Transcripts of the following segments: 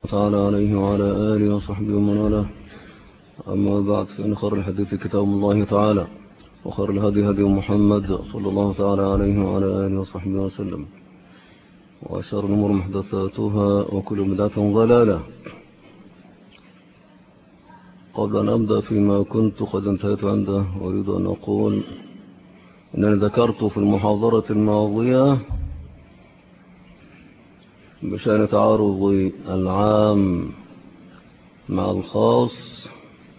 تعالى عليه وعلى آله وصحبه ومن والاه. أما بعد، فإن خير الحديث كتاب الله تعالى، وخير الهدي هدي محمد صلى الله تعالى عليه وعلى آله وصحبه وسلم، وشر الأمور محدثاتها، وكل بدعة ضلالة. قبل أن أبدأ فيما كنت قد انتهيت عنده، أريد أن أقول أنني ذكرت في المحاضرة الماضية بشأن تعارض العام مع الخاص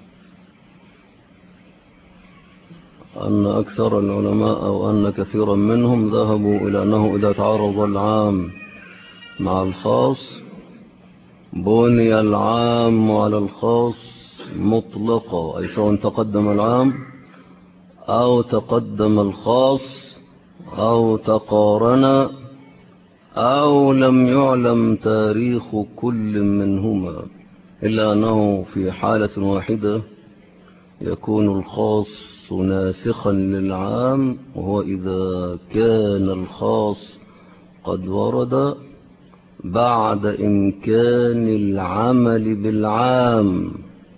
أن أكثر العلماء أو أن كثيرا منهم ذهبوا إلى أنه إذا تعارض العام مع الخاص بني العام على الخاص مطلقا، أي سواء تقدم العام أو تقدم الخاص أو تقارن أو لم يعلم تاريخ كل منهما، إلا أنه في حالة واحدة يكون الخاص ناسخا للعام، وهو إذا كان الخاص قد ورد بعد إمكان العمل بالعام.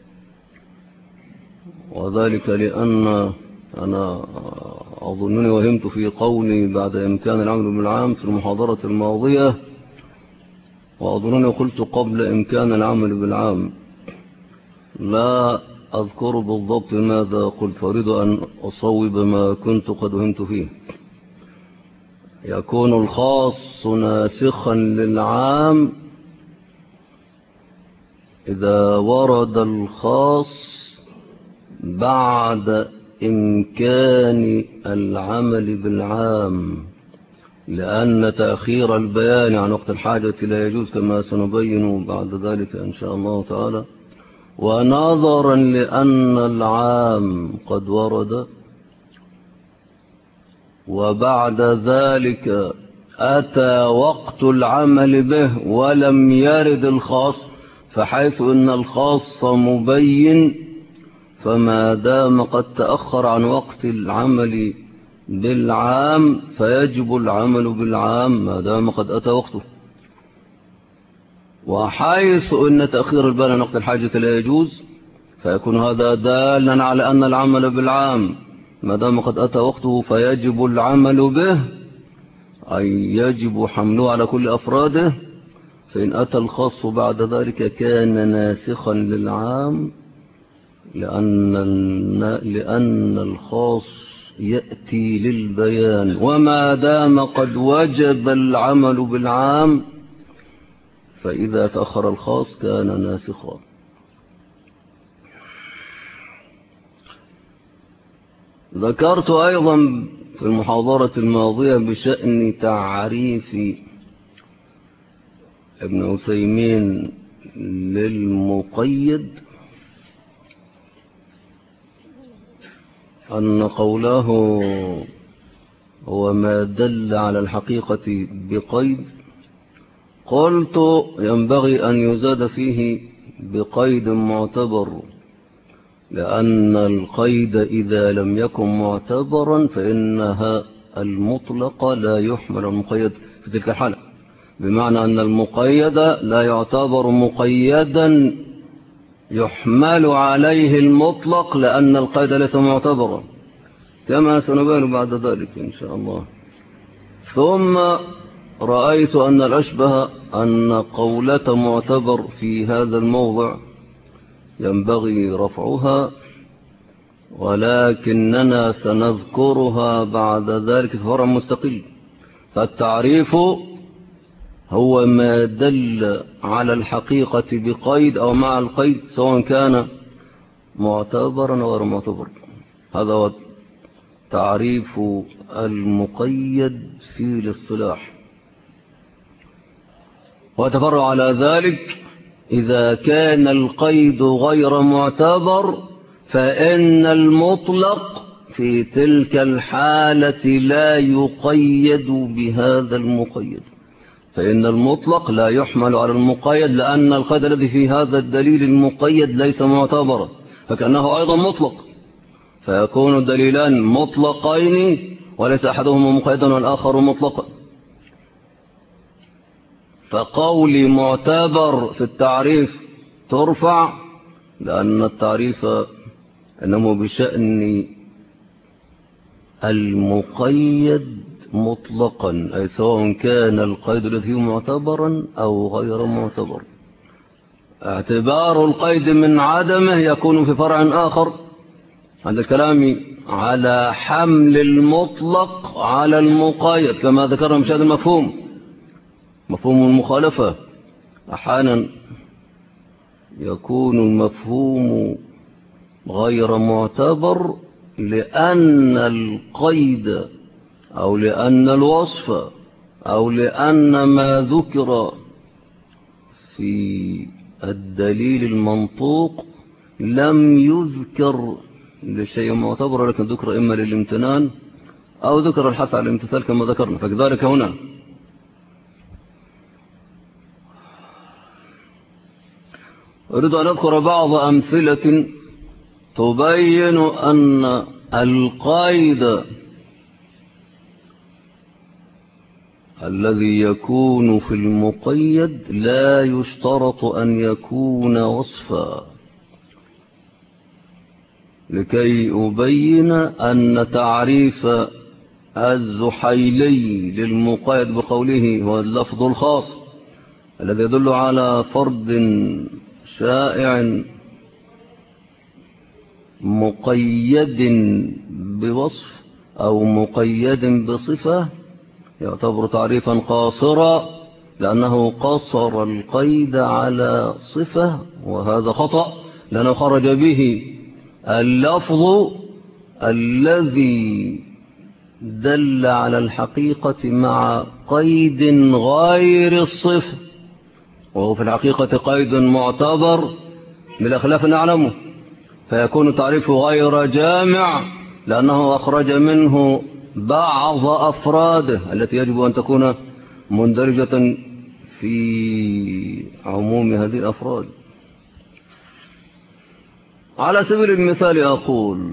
وذلك لأن أنا أظنني وهمت في قولي بعد إمكان العمل بالعام في المحاضرة الماضية، وأظنني قلت قبل إمكان العمل بالعام، لا أذكر بالضبط ماذا قلت، فأريد أن أصوب ما كنت قد وهمت فيه. يكون الخاص ناسخا للعام إذا ورد الخاص بعد إمكان العمل بالعام، لأن تأخير البيان عن وقت الحاجة لا يجوز كما سنبين بعد ذلك إن شاء الله تعالى. ونظرا لأن العام قد ورد وبعد ذلك أتى وقت العمل به ولم يرد الخاص، فحيث أن الخاص مبين، فما دام قد تأخر عن وقت العمل بالعام فيجب العمل بالعام ما دام قد أتى وقته. وحيث أن تأخير البيان عن وقت الحاجة لا يجوز، فيكون هذا دالا على أن العمل بالعام ما دام قد أتى وقته فيجب العمل به، أي يجب حمله على كل أفراده. فإن أتى الخاص بعد ذلك كان ناسخا للعام، لأن الخاص يأتي للبيان، وما دام قد وجب العمل بالعام فإذا تأخر الخاص كان ناسخا. ذكرت أيضا في المحاضرة الماضية بشأن تعريف ابن عثيمين للمقيد أن قوله هو ما دل على الحقيقة بقيد، قلت ينبغي أن يزاد فيه بقيد معتبر، لأن القيد إذا لم يكن معتبرا فإنها المطلق لا يحمل المقيد في تلك الحالة، بمعنى أن المقيد لا يعتبر مقيدا يحمل عليه المطلق، لأن القيد ليس معتبرا كما سنبين بعد ذلك إن شاء الله. ثم رأيت أن الأشبه أن قولة معتبر في هذا الموضع ينبغي رفعها، ولكننا سنذكرها بعد ذلك في فرع مستقل. فالتعريف هو ما دل على الحقيقة بقيد أو مع القيد، سواء كان معتبرا أو غير معتبر. هذا هو تعريف المقيد في الاصطلاح. وتفرع على ذلك إذا كان القيد غير معتبر فإن المطلق في تلك الحالة لا يقيد بهذا المقيد، فإن المطلق لا يحمل على المقيد، لأن القيد الذي في هذا الدليل المقيد ليس معتبرا، فكأنه أيضا مطلق، فيكون الدليلان مطلقين وليس أحدهما مقيدا والآخر مطلقا. فقولي معتبر في التعريف ترفع، لأن التعريف إنما بشأن المقيد مطلقا، أي سواء كان القيد الذي معتبرا أو غير معتبر. اعتبار القيد من عدمه يكون في فرع آخر عند الكلام على حمل المطلق على المقيد، كما ذكرنا من هذا المفهوم، مفهوم المخالفة. أحيانا يكون المفهوم غير معتبر لأن القيد أو لأن الوصف أو لأن ما ذكر في الدليل المنطوق لم يذكر لشيء معتبر، لكن ذكر إما للامتنان أو ذكر الحث على الامتثال كما ذكرنا. فكذلك هنا أريد أن أذكر بعض أمثلة تبين أن القيد الذي يكون في المقيد لا يشترط أن يكون وصفا، لكي أبين أن تعريف الزحيلي للمقيد بقوله هو اللفظ الخاص الذي يدل على فرد شائع مقيد بوصف أو مقيد بصفة يعتبر تعريفا قاصرا، لأنه قصر القيد على صفة، وهذا خطأ، لأنه خرج به اللفظ الذي دل على الحقيقة مع قيد غير الصفة، وهو في الحقيقة قيد معتبر بلا خلاف نعلمه، فيكون تعريفه غير جامع لأنه أخرج منه بعض أفراده التي يجب أن تكون مندرجة في عموم هذه الأفراد. على سبيل المثال أقول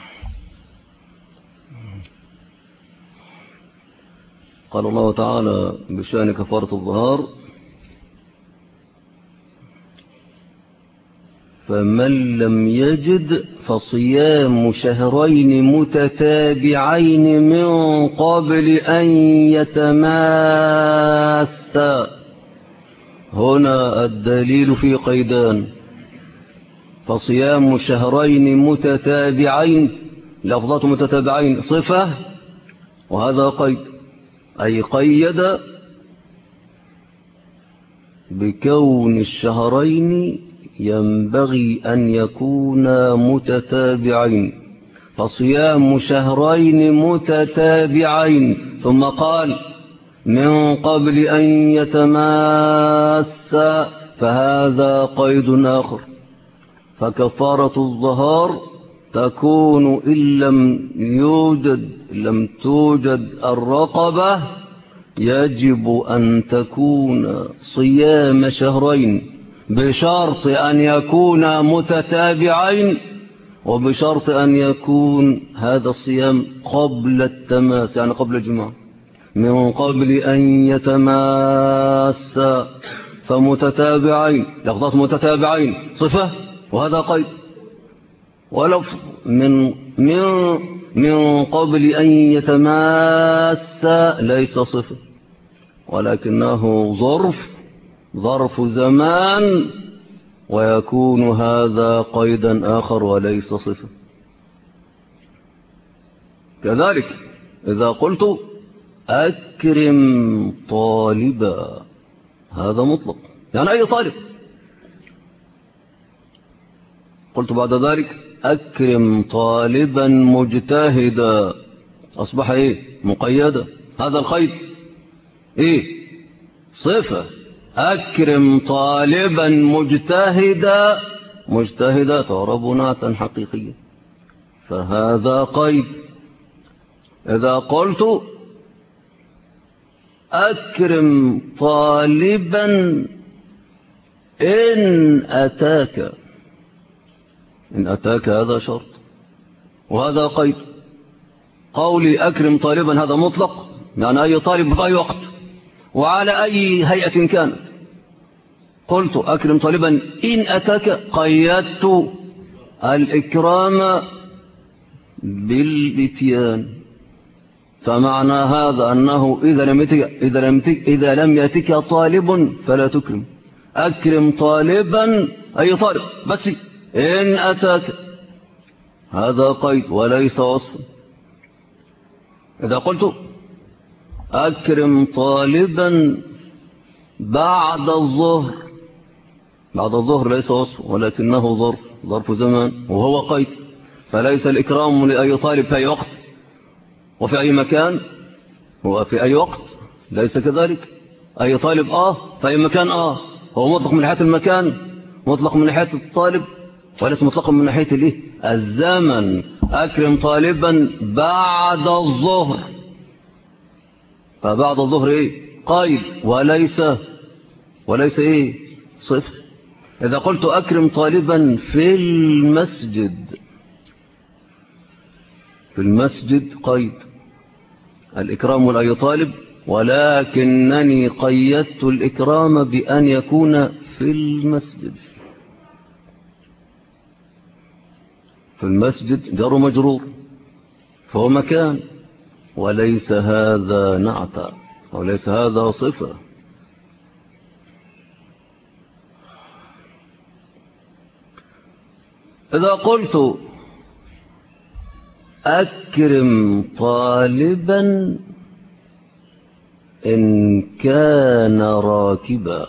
قال الله تعالى بشأن كفارة الظهار: فمن لم يجد فصيام شهرين متتابعين من قبل أن يتماسا. هنا الدليل في قيدان: فصيام شهرين متتابعين، لفظات متتابعين صفة، وهذا قيد، أي قيد بكون الشهرين ينبغي أن يكونا متتابعين، فصيام شهرين متتابعين، ثم قال من قبل أن يتماسا، فهذا قيد آخر. فكفارة الظهار تكون إن لم توجد الرقبة، يجب أن تكون صيام شهرين بشرط أن يكون متتابعين، وبشرط أن يكون هذا الصيام قبل التماس، يعني قبل الجماع، من قبل أن يتماسا. فمتتابعين، لفظات متتابعين صفة، وهذا قيد. ولفظ من قبل أن يتماسا ليس صفة، ولكنه ظرف زمان، ويكون هذا قيدا آخر وليس صفة. كذلك إذا قلت أكرم طالبا، هذا مطلق، يعني أي طالب. قلت بعد ذلك أكرم طالبا مجتهدا، أصبح إيه؟ مقيدا. هذا القيد إيه؟ صفة. أكرم طالبا مجتهدا، مجتهدا تعرب نعتا حقيقيا، فهذا قيد. إذا قلت أكرم طالبا إن أتاك، هذا شرط، وهذا قيد. قولي أكرم طالبا هذا مطلق، يعني أي طالب في أي وقت، وعلى أي هيئة كان. قلت أكرم طالبا إن أتاك، قيدت الإكرام بالإتيان. فمعنى هذا أنه إذا لم يأتك طالب فلا تكرم. أكرم طالبا أي طالب بس إن أتاك، هذا قيد وليس وصف. إذا قلت أكرم طالبا بعد الظهر، بعد الظهر ليس وصف ولكنه ظرف زمان وهو قيد، فليس الإكرام لأي طالب في أي وقت وفي أي مكان. هو في أي وقت ليس كذلك. أي طالب في أي مكان هو مطلق من ناحية المكان، مطلق من ناحية الطالب، وليس مطلق من ناحية الزمن. أكرم طالبا بعد الظهر، فبعد الظهر قيد وليس صفر. إذا قلت أكرم طالبا في المسجد قيد الإكرام لأي طالب، ولكنني قيدت الإكرام بأن يكون في المسجد. في المسجد جار مجرور، فهو مكان، وليس هذا نعتا وليس هذا صفة. إذا قلت أكرم طالبا إن كان راكبا،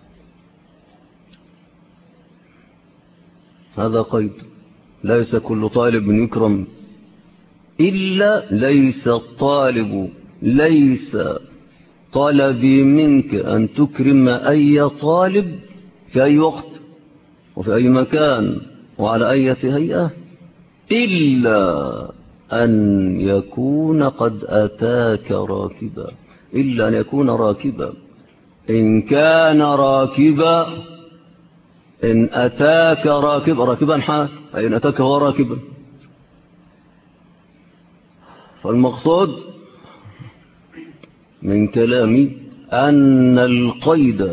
هذا قيد. ليس كل طالب يكرم إلا ليس طلبي منك أن تكرم أي طالب في أي وقت وفي أي مكان وعلى أي هيئة، إلا أن يكون قد أتاك راكبا، إلا أن يكون راكبا. إن كان راكبا، إن أتاك راكبا حال، أي إن أتاك هو راكبا. فالمقصود من كلامي أن القيد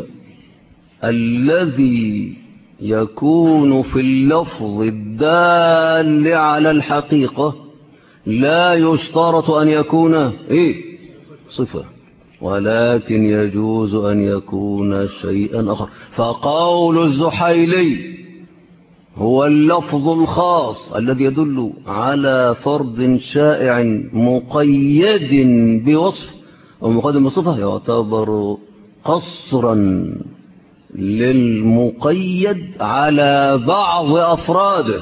الذي يكون في اللفظ الدال على الحقيقة لا يشترط أن يكون صفة، ولكن يجوز أن يكون شيئا آخر. فقول الزحيلي هو اللفظ الخاص الذي يدل على فرد شائع مقيد بوصف أو مقيد بصفة، يعتبر قصرا للمقيد على بعض أفراده،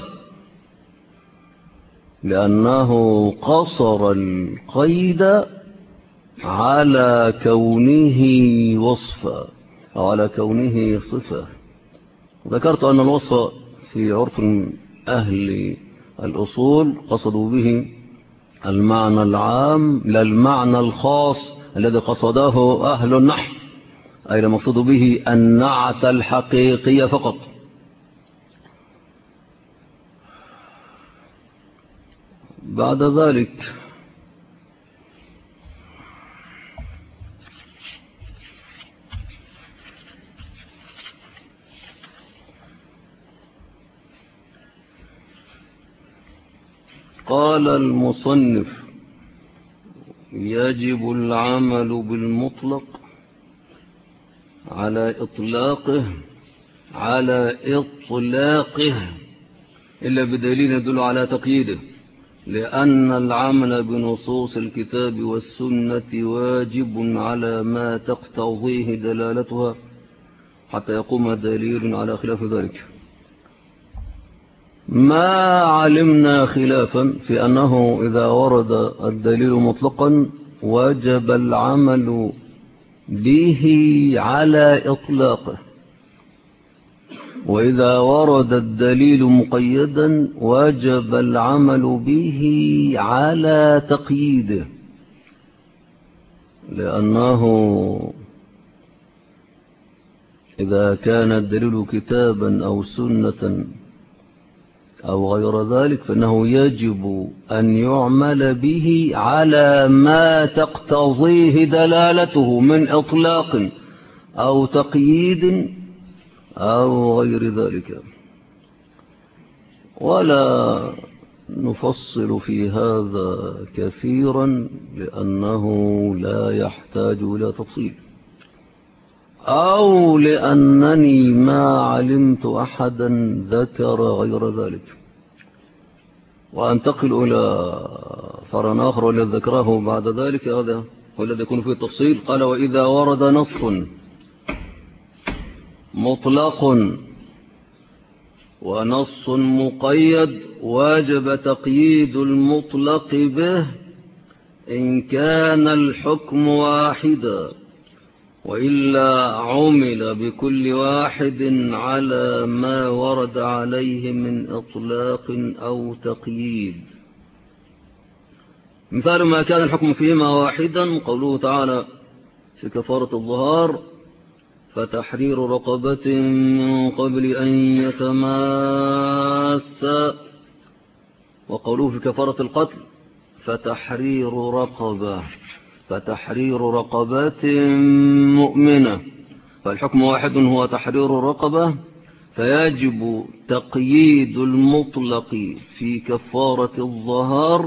لأنه قصر القيد على كونه وصفا أو على كونه صفة. ذكرت أن الوصف في عرف أهل الأصول قصدوا به المعنى العام لا المعنى الخاص الذي قصده أهل النحو، أي المقصود به النعت الحقيقي فقط. بعد ذلك قال المصنف يجب العمل بالمطلق على إطلاقه إلا بدليل يدل على تقييده، لأن العمل بنصوص الكتاب والسنة واجب على ما تقتضيه دلالتها حتى يقوم دليل على خلاف ذلك. ما علمنا خلافا في أنه إذا ورد الدليل مطلقا وجب العمل به على إطلاقه، وإذا ورد الدليل مقيدا وجب العمل به على تقييده، لأنه إذا كان الدليل كتابا أو سنة أو غير ذلك فإنه يجب أن يعمل به على ما تقتضيه دلالته من إطلاق أو تقييد أو غير ذلك. ولا نفصل في هذا كثيرا لأنه لا يحتاج إلى تفصيل، أو لأنني ما علمت أحدا ذكر غير ذلك. وأنتقل إلى فرع آخر والذي ذكره بعد ذلك، هذا هو الذي يكون فيه التفصيل. قال: وإذا ورد نص مطلق ونص مقيد وجب تقييد المطلق به إن كان الحكم واحدا، وإلا عمل بكل واحد على ما ورد عليه من إطلاق أو تقييد. مثال ما كان الحكم فيهما واحدا قوله تعالى في كفارة الظهار: فتحرير رقبة من قبل أن يتماسا، وقوله في كفارة القتل: فتحرير رقبة مؤمنة. فالحكم واحد هو تحرير رقبة، فيجب تقييد المطلق في كفارة الظهار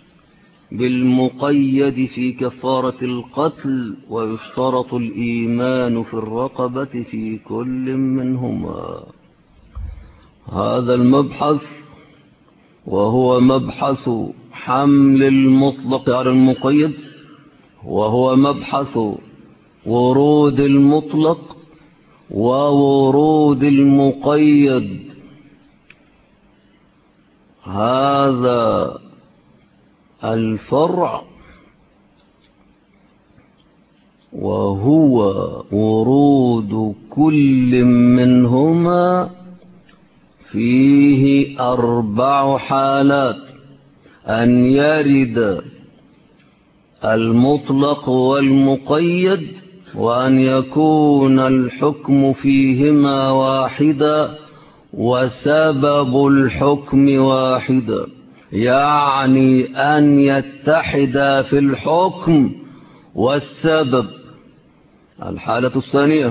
بالمقيد في كفارة القتل، ويشترط الإيمان في الرقبة في كل منهما. هذا المبحث وهو مبحث حمل المطلق على المقيد، وهو مبحث ورود المطلق وورود المقيد. هذا الفرع وهو ورود كل منهما فيه 4 حالات: أن يرد المطلق والمقيد، وأن يكون الحكم فيهما واحدا، وسبب الحكم واحدا، يعني أن يتحدا في الحكم والسبب. الحالة الثانية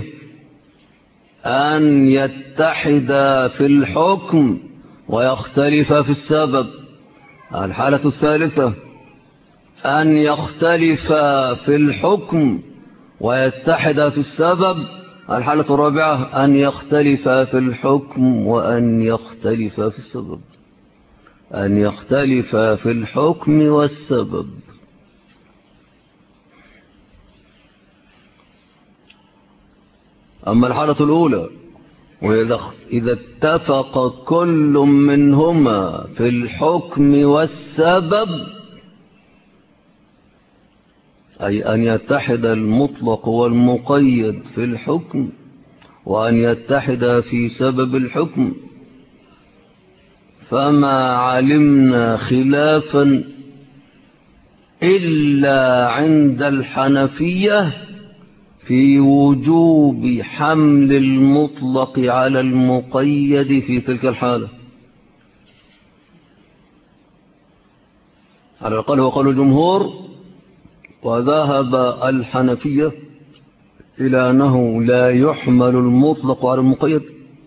أن يتحدا في الحكم ويختلفا في السبب. الحالة الثالثة أن يختلفا في الحكم ويتحدا في السبب. الحالة الرابعة أن يختلفا في الحكم وأن يختلفا في السبب. أن يختلفا في الحكم والسبب. أما الحالة الأولى، وإذا اتفق كل منهما في الحكم والسبب، أي أن يتحد المطلق والمقيد في الحكم، وأن يتحد في سبب الحكم، فما علمنا خلافا إلا عند الحنفية في وجوب حمل المطلق على المقيد في تلك الحالة. على الأقل هو قول الجمهور. وذهب الحنفية إلى أنه لا يحمل المطلق على المقيد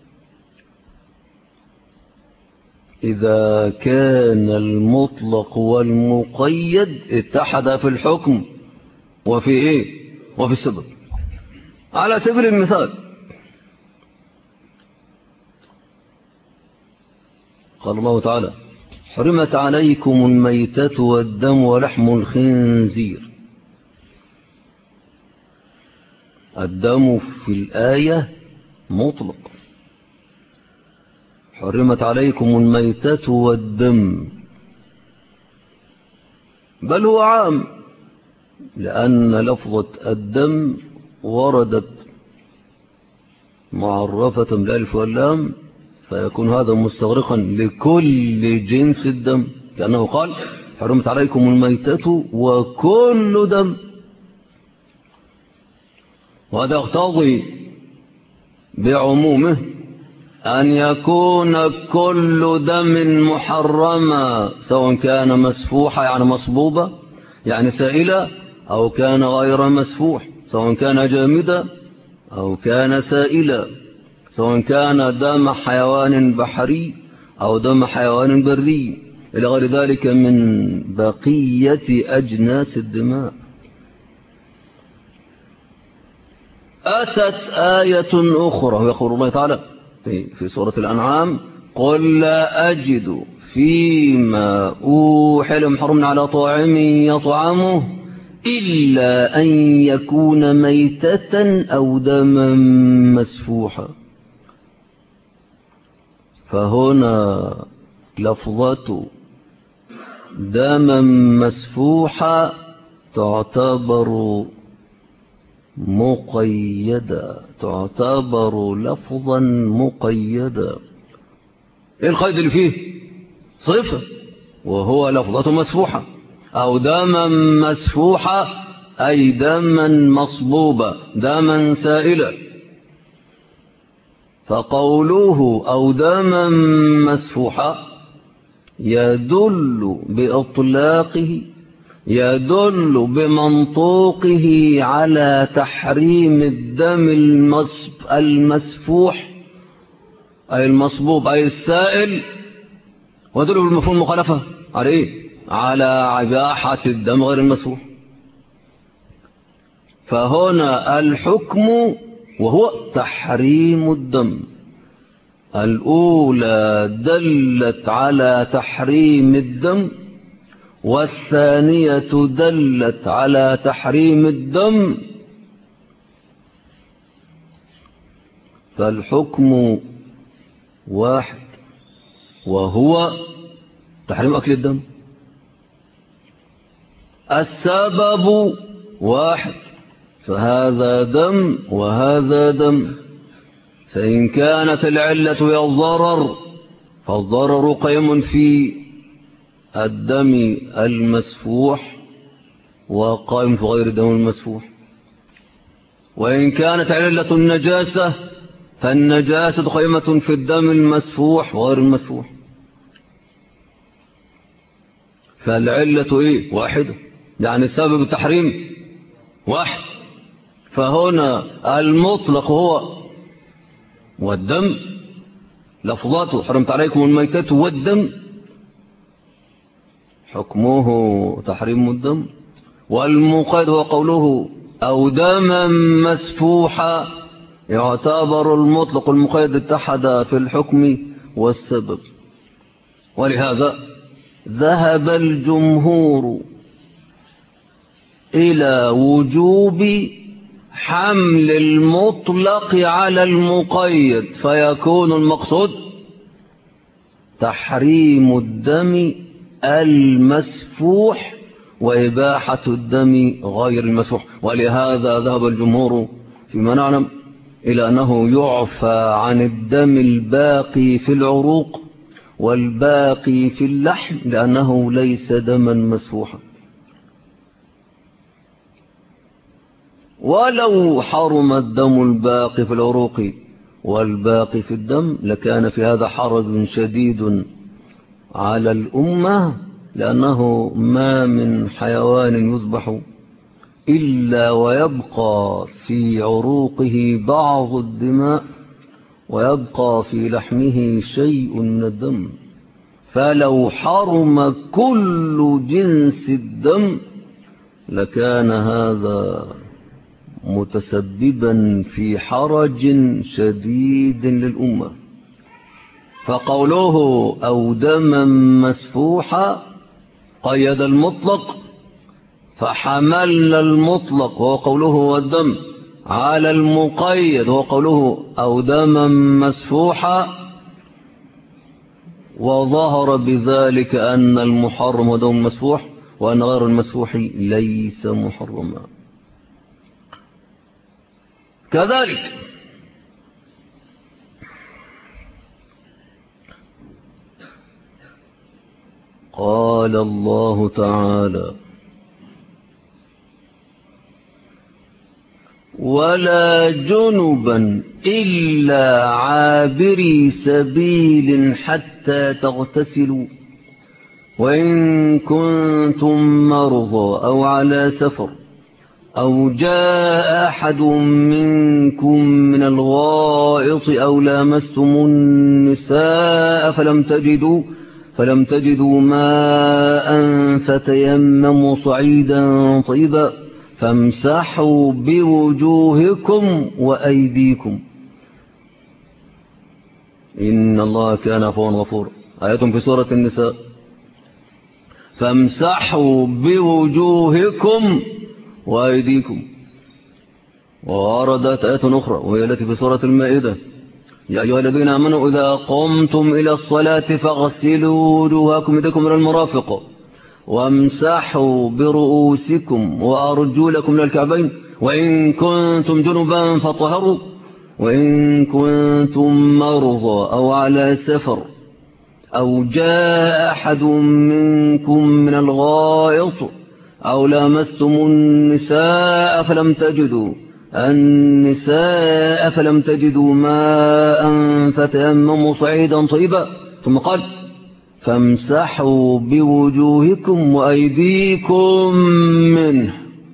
إذا كان المطلق والمقيد اتحدا في الحكم وفي إيه؟ وفي السبب. على سبيل المثال، قال الله تعالى: حرمت عليكم الميتة والدم ولحم الخنزير. الدم في الآية مطلق، حرمت عليكم الميتة والدم، بل هو عام، لأن لفظة الدم وردت معرفة بالألف واللام، فيكون هذا مستغرقا لكل جنس الدم، كأنه قال: حرمت عليكم الميتة وكل دم. وهذا يقتضي بعمومه أن يكون كل دم محرما سواء كان مسفوحا يعني مصبوبة يعني سائلة أو كان غير مسفوح سواء كان جامدا أو كان سائلا سواء كان دم حيوان بحري أو دم حيوان بري إلى غير ذلك من بقية أجناس الدماء. أتت آية أخرى يقول الله تعالى في سورة الأنعام قل لا أجد فيما أوحي محرم على طاعم يطعمه إلا أن يكون ميتة أو دما مسفوحا. فهنا لفظة دما مسفوحا تعتبر مقيدة تعتبر لفظا مقيدا. ايه القيد اللي فيه؟ صفة وهو لفظة مسفوحة أو دما مسفوحة أي دما مصبوبة دما سائلا. فقوله أو دما مسفوحة يدل بإطلاقه يدل بمنطوقه على تحريم الدم المسفوح أي المصبوب أي السائل ويدل بالمفهوم المخالفة عليه على إباحة الدم غير المسفوح. فهنا الحكم وهو تحريم الدم الأولى دلت على تحريم الدم والثانية دلت على تحريم الدم. فالحكم واحد وهو تحريم أكل الدم. السبب واحد فهذا دم وهذا دم. فإن كانت العلة هي الضرر فالضرر قيم في الدم المسفوح وقائم في غير الدم المسفوح. وإن كانت علة النجاسة فالنجاسة قائمة في الدم المسفوح وغير المسفوح. فالعلة إيه؟ واحدة يعني سبب التحريم واحد. فهنا المطلق هو والدم لفظاته حرمت عليكم الميتة والدم حكمه تحريم الدم. والمقيد هو قوله أو دما مسفوحا يعتبر المطلق المقيد اتحد في الحكم والسبب. ولهذا ذهب الجمهور إلى وجوب حمل المطلق على المقيد فيكون المقصود تحريم الدم المسفوح وإباحة الدم غير المسفوح. ولهذا ذهب الجمهور فيما نعلم إلى أنه يعفى عن الدم الباقي في العروق والباقي في اللحم لأنه ليس دما مسفوحا. ولو حرم الدم الباقي في العروق والباقي في الدم لكان في هذا حرج شديد على الأمة لأنه ما من حيوان يذبح إلا ويبقى في عروقه بعض الدماء ويبقى في لحمه شيء من الدم. فلو حرم كل جنس الدم لكان هذا متسببا في حرج شديد للأمة. فقوله أو دما مسفوحا قيد المطلق فحملنا المطلق وهو قوله والدم على المقيد وهو قوله أو دما مسفوحا وظهر بذلك أن المحرم هو دم مسفوح وأن غير المسفوح ليس محرما. كذلك قال الله تعالى ولا جنبا إلا عابري سبيل حتى تغتسلوا وإن كنتم مرضى أو على سفر أو جاء أحد منكم من الغائط أو لامستم النساء فلم تجدوا ماء فتيمموا صعيدا طيبا فامسحوا بوجوهكم وأيديكم إن الله كان عفوا غفورا. آيات في سورة النساء. فامسحوا بوجوهكم وأيديكم. ووردت آيات أخرى وهي التي في سورة المائدة يا أيها الذين آمنوا إذا قمتم إلى الصلاة فاغسلوا وجوهكم وأيديكم إلى المرافق وامسحوا برؤوسكم وأرجلكم إلى الكعبين وإن كنتم جنبا فطهروا وإن كنتم مرضى أو على سفر أو جاء أحد منكم من الغائط أو لامستم النساء فلم تجدوا ماء فتيمموا صعيدا طيبا ثم قال فامسحوا بوجوهكم وأيديكم منه.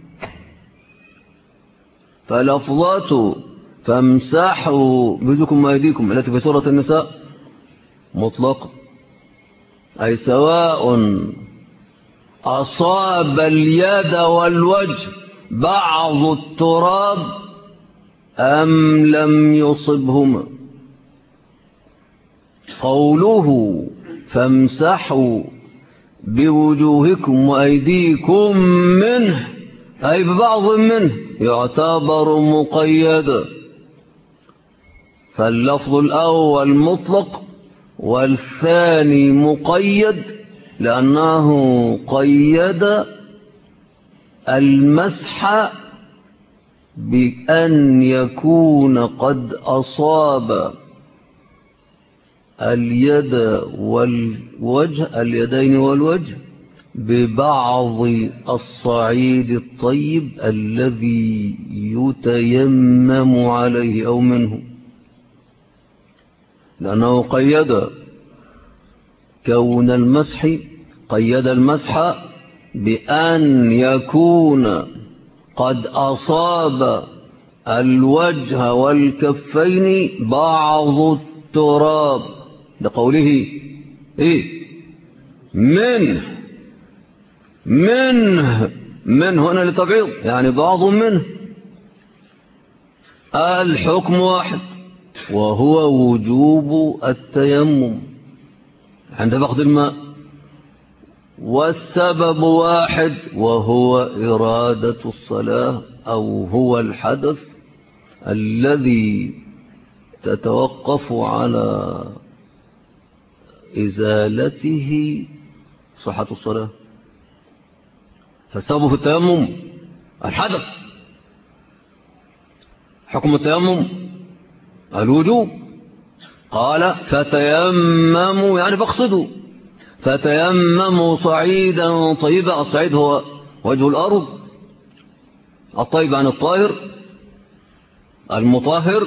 فلفظة فامسحوا بوجوهكم وأيديكم التي في سورة النساء مطلق، أي سواء أصاب اليد والوجه بعض التراب أم لم يصبهما. قوله فامسحوا بوجوهكم وأيديكم منه أي ببعض منه يعتبر مقيدا. فاللفظ الأول مطلق والثاني مقيد لأنه قيد المسح بأن يكون قد أصاب اليدين والوجه ببعض الصعيد الطيب الذي يتيمم عليه أو منه، لأنه قيد كون المسح، قيد المسح بأن يكون قد أصاب الوجه والكفين بعض التراب لقوله منه هنا لتبعيض يعني بعض منه. الحكم واحد وهو وجوب التيمم عند فقد الماء، والسبب واحد وهو إرادة الصلاة أو هو الحدث الذي تتوقف على إزالته صحة الصلاة. فالسبب في التيمم الحدث، حكم التيمم الوجوب. قال فتيمموا يعني فاقصدوا، فتيمموا صعيدا طيبا. الصعيد هو وجه الأرض، الطيب عن الطاهر المطهر.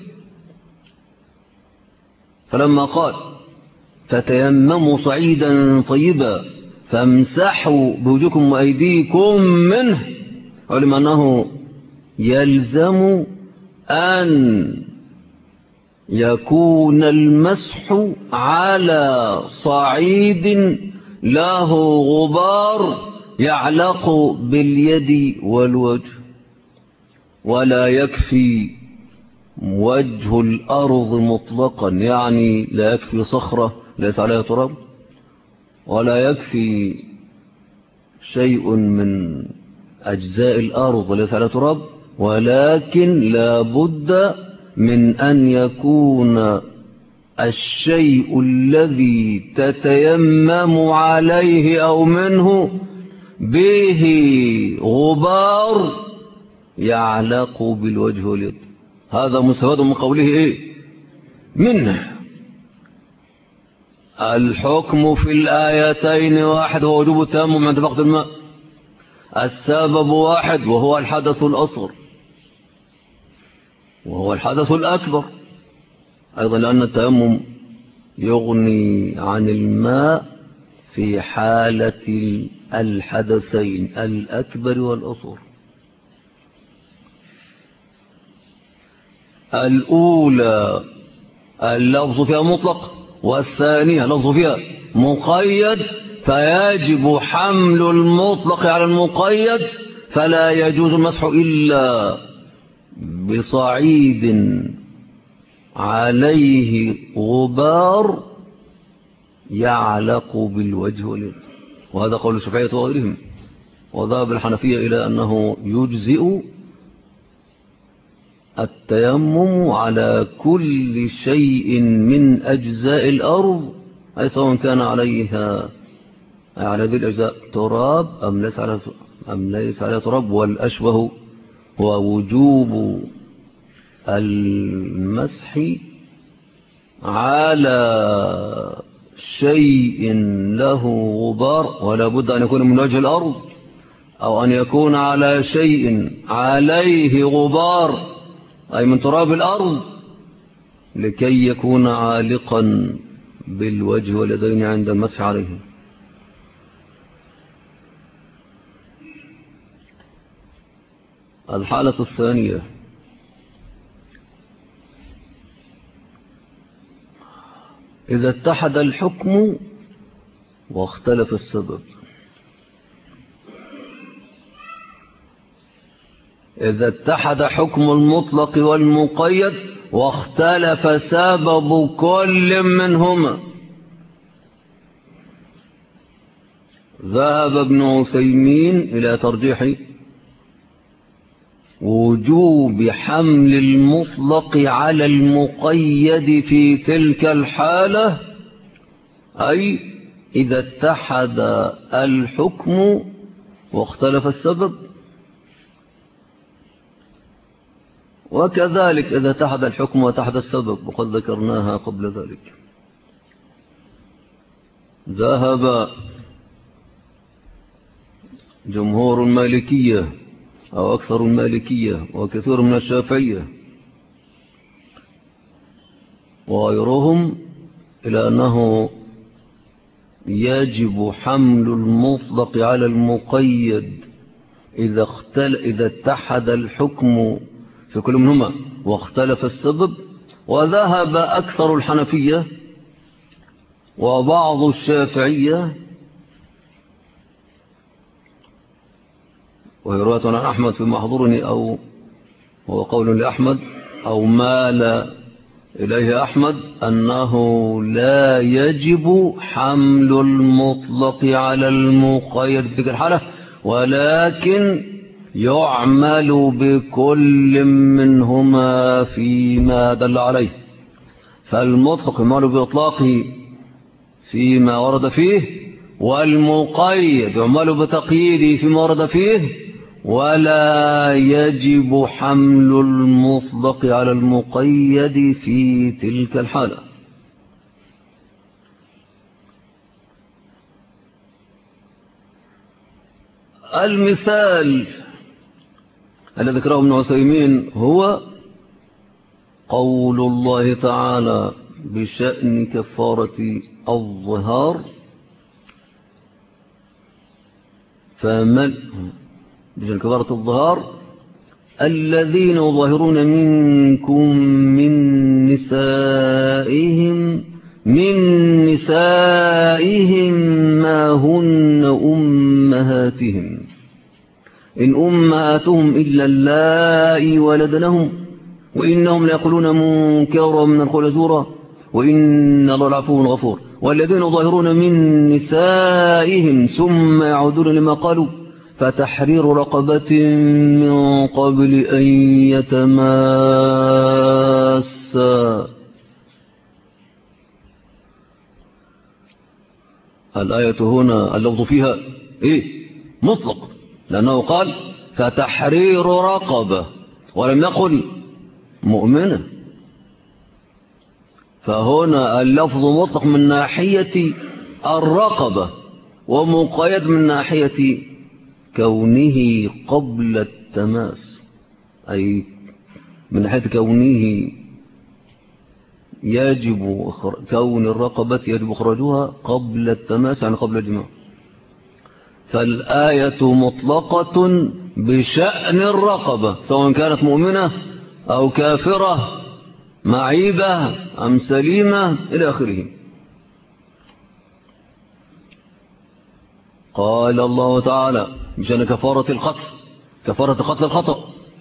فلما قال فتيمموا صعيدا طيبا فامسحوا بوجوهكم وأيديكم منه، علم أنه يلزم أن يكون المسح على صعيد له غبار يعلق باليد والوجه، ولا يكفي وجه الأرض مطلقا، يعني لا يكفي صخرة ليس عليها تراب، ولا يكفي شيء من أجزاء الأرض ليس عليها تراب، ولكن لا بد من أن يكون الشيء الذي تتيمم عليه أو منه به غبار يعلق بالوجه واليد. هذا مستفاد من قوله منه. الحكم في الآيتين واحد هو وجوب التيمم عند فقد الماء. السبب واحد وهو الحدث الأصغر. وهو الحدث الأكبر أيضا، لأن التيمم يغني عن الماء في حالة الحدثين الأكبر والأصغر. الأولى اللفظ فيها مطلق، والثانية لفظ فيها مقيد، فيجب حمل المطلق على المقيد، فلا يجوز المسح إلا بصعيد عليه غبار يعلق بالوجه واليد، وهذا قول الشافعية وغيرهم. وذهب الحنفية إلى أنه يجزئ التيمم على كل شيء من أجزاء الأرض، أي سواء كان عليها على هذه الأجزاء تراب أم ليس عليها تراب. والأشبه هو وجوب المسح على شيء له غبار، ولا بد أن يكون من وجه الأرض، أو أن يكون على شيء عليه غبار أي من تراب الأرض، لكي يكون عالقا بالوجه واليدين عند المسح عليه. الحالة الثانية إذا اتحد الحكم واختلف السبب. إذا اتحد حكم المطلق والمقيد واختلف سبب كل منهما. ذهب ابن عثيمين إلى ترجيح وجوب حمل المطلق على المقيد في تلك الحالة، أي إذا اتحد الحكم واختلف السبب، وكذلك إذا اتحد الحكم واتحد السبب، وقد ذكرناها قبل ذلك. ذهب جمهور المالكية أو أكثر المالكية وكثير من الشافعية وغيرهم إلى أنه يجب حمل المطلق على المقيد إذا اتحد الحكم في كل منهما واختلف السبب. وذهب أكثر الحنفية وبعض الشافعية، وهي رواية عن أحمد في محضورني، أو هو قول لأحمد أو مال إليه أحمد، أنه لا يجب حمل المطلق على المقيد في تلك الحالة، ولكن يعمل بكل منهما فيما دل عليه. فالمطلق يعمل بإطلاقه فيما ورد فيه، والمقيد يعمل بتقييده فيما ورد فيه، ولا يجب حمل المطلق على المقيد في تلك الحالة. المثال الذي ذكره ابن عثيمين هو قول الله تعالى بشأن كفارة الظهار: فمن بشأن كفارة الظهار الذين يظاهرون منكم من نسائهم ما هن أمهاتهم إن أمهاتهم إلا اللائي ولدنهم وإنهم ليقولون منكرا من القول زورا وإن الله لعفو غفور. والذين يظاهرون من نسائهم ثم يعودون لما قالوا فتحرير رقبة من قبل أن يتماسا. الآية هنا اللفظ فيها مطلق، لأنه قال فتحرير رقبة ولم يقل مؤمنة، فهنا اللفظ مطلق من ناحية الرقبة ومقيد من ناحية كونه قبل التماس، أي من ناحية كونه يجب كون الرقبة يجب إخراجها قبل التماس، يعني قبل الجماع. فالآية مطلقة بشأن الرقبة سواء كانت مؤمنة أو كافرة، معيبة أم سليمة إلى آخره. قال الله تعالى بشأن كفارة القتل، كفارة قتل الخطأ: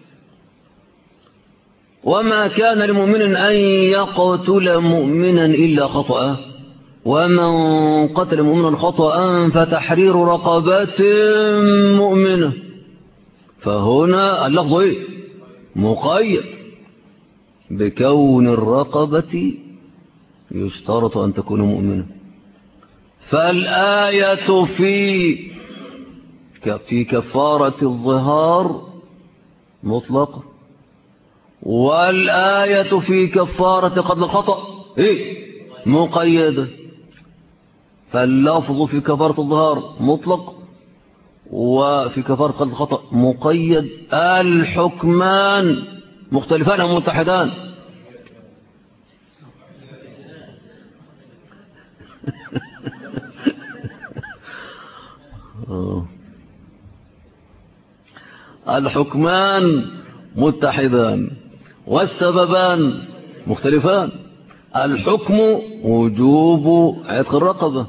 وما كان لمؤمن أن يقتل مؤمنا إلا خطأ، ومن قتل مؤمنا خطأ فتحرير رقبة مؤمنة. فهنا اللفظ مقيد بكون الرقبة يشترط أن تكون مؤمنة. فالآية في كفارة الظهار مطلقة، والآية في كفارة قتل الخطأ مقيدة. فاللفظ في كفارة الظهار مطلق، وفي كفارة قتل الخطأ مقيد. الحكمان مختلفان أم متحدان؟ الحكمان متحدان والسببان مختلفان. الحكم وجوب عتق الرقبة،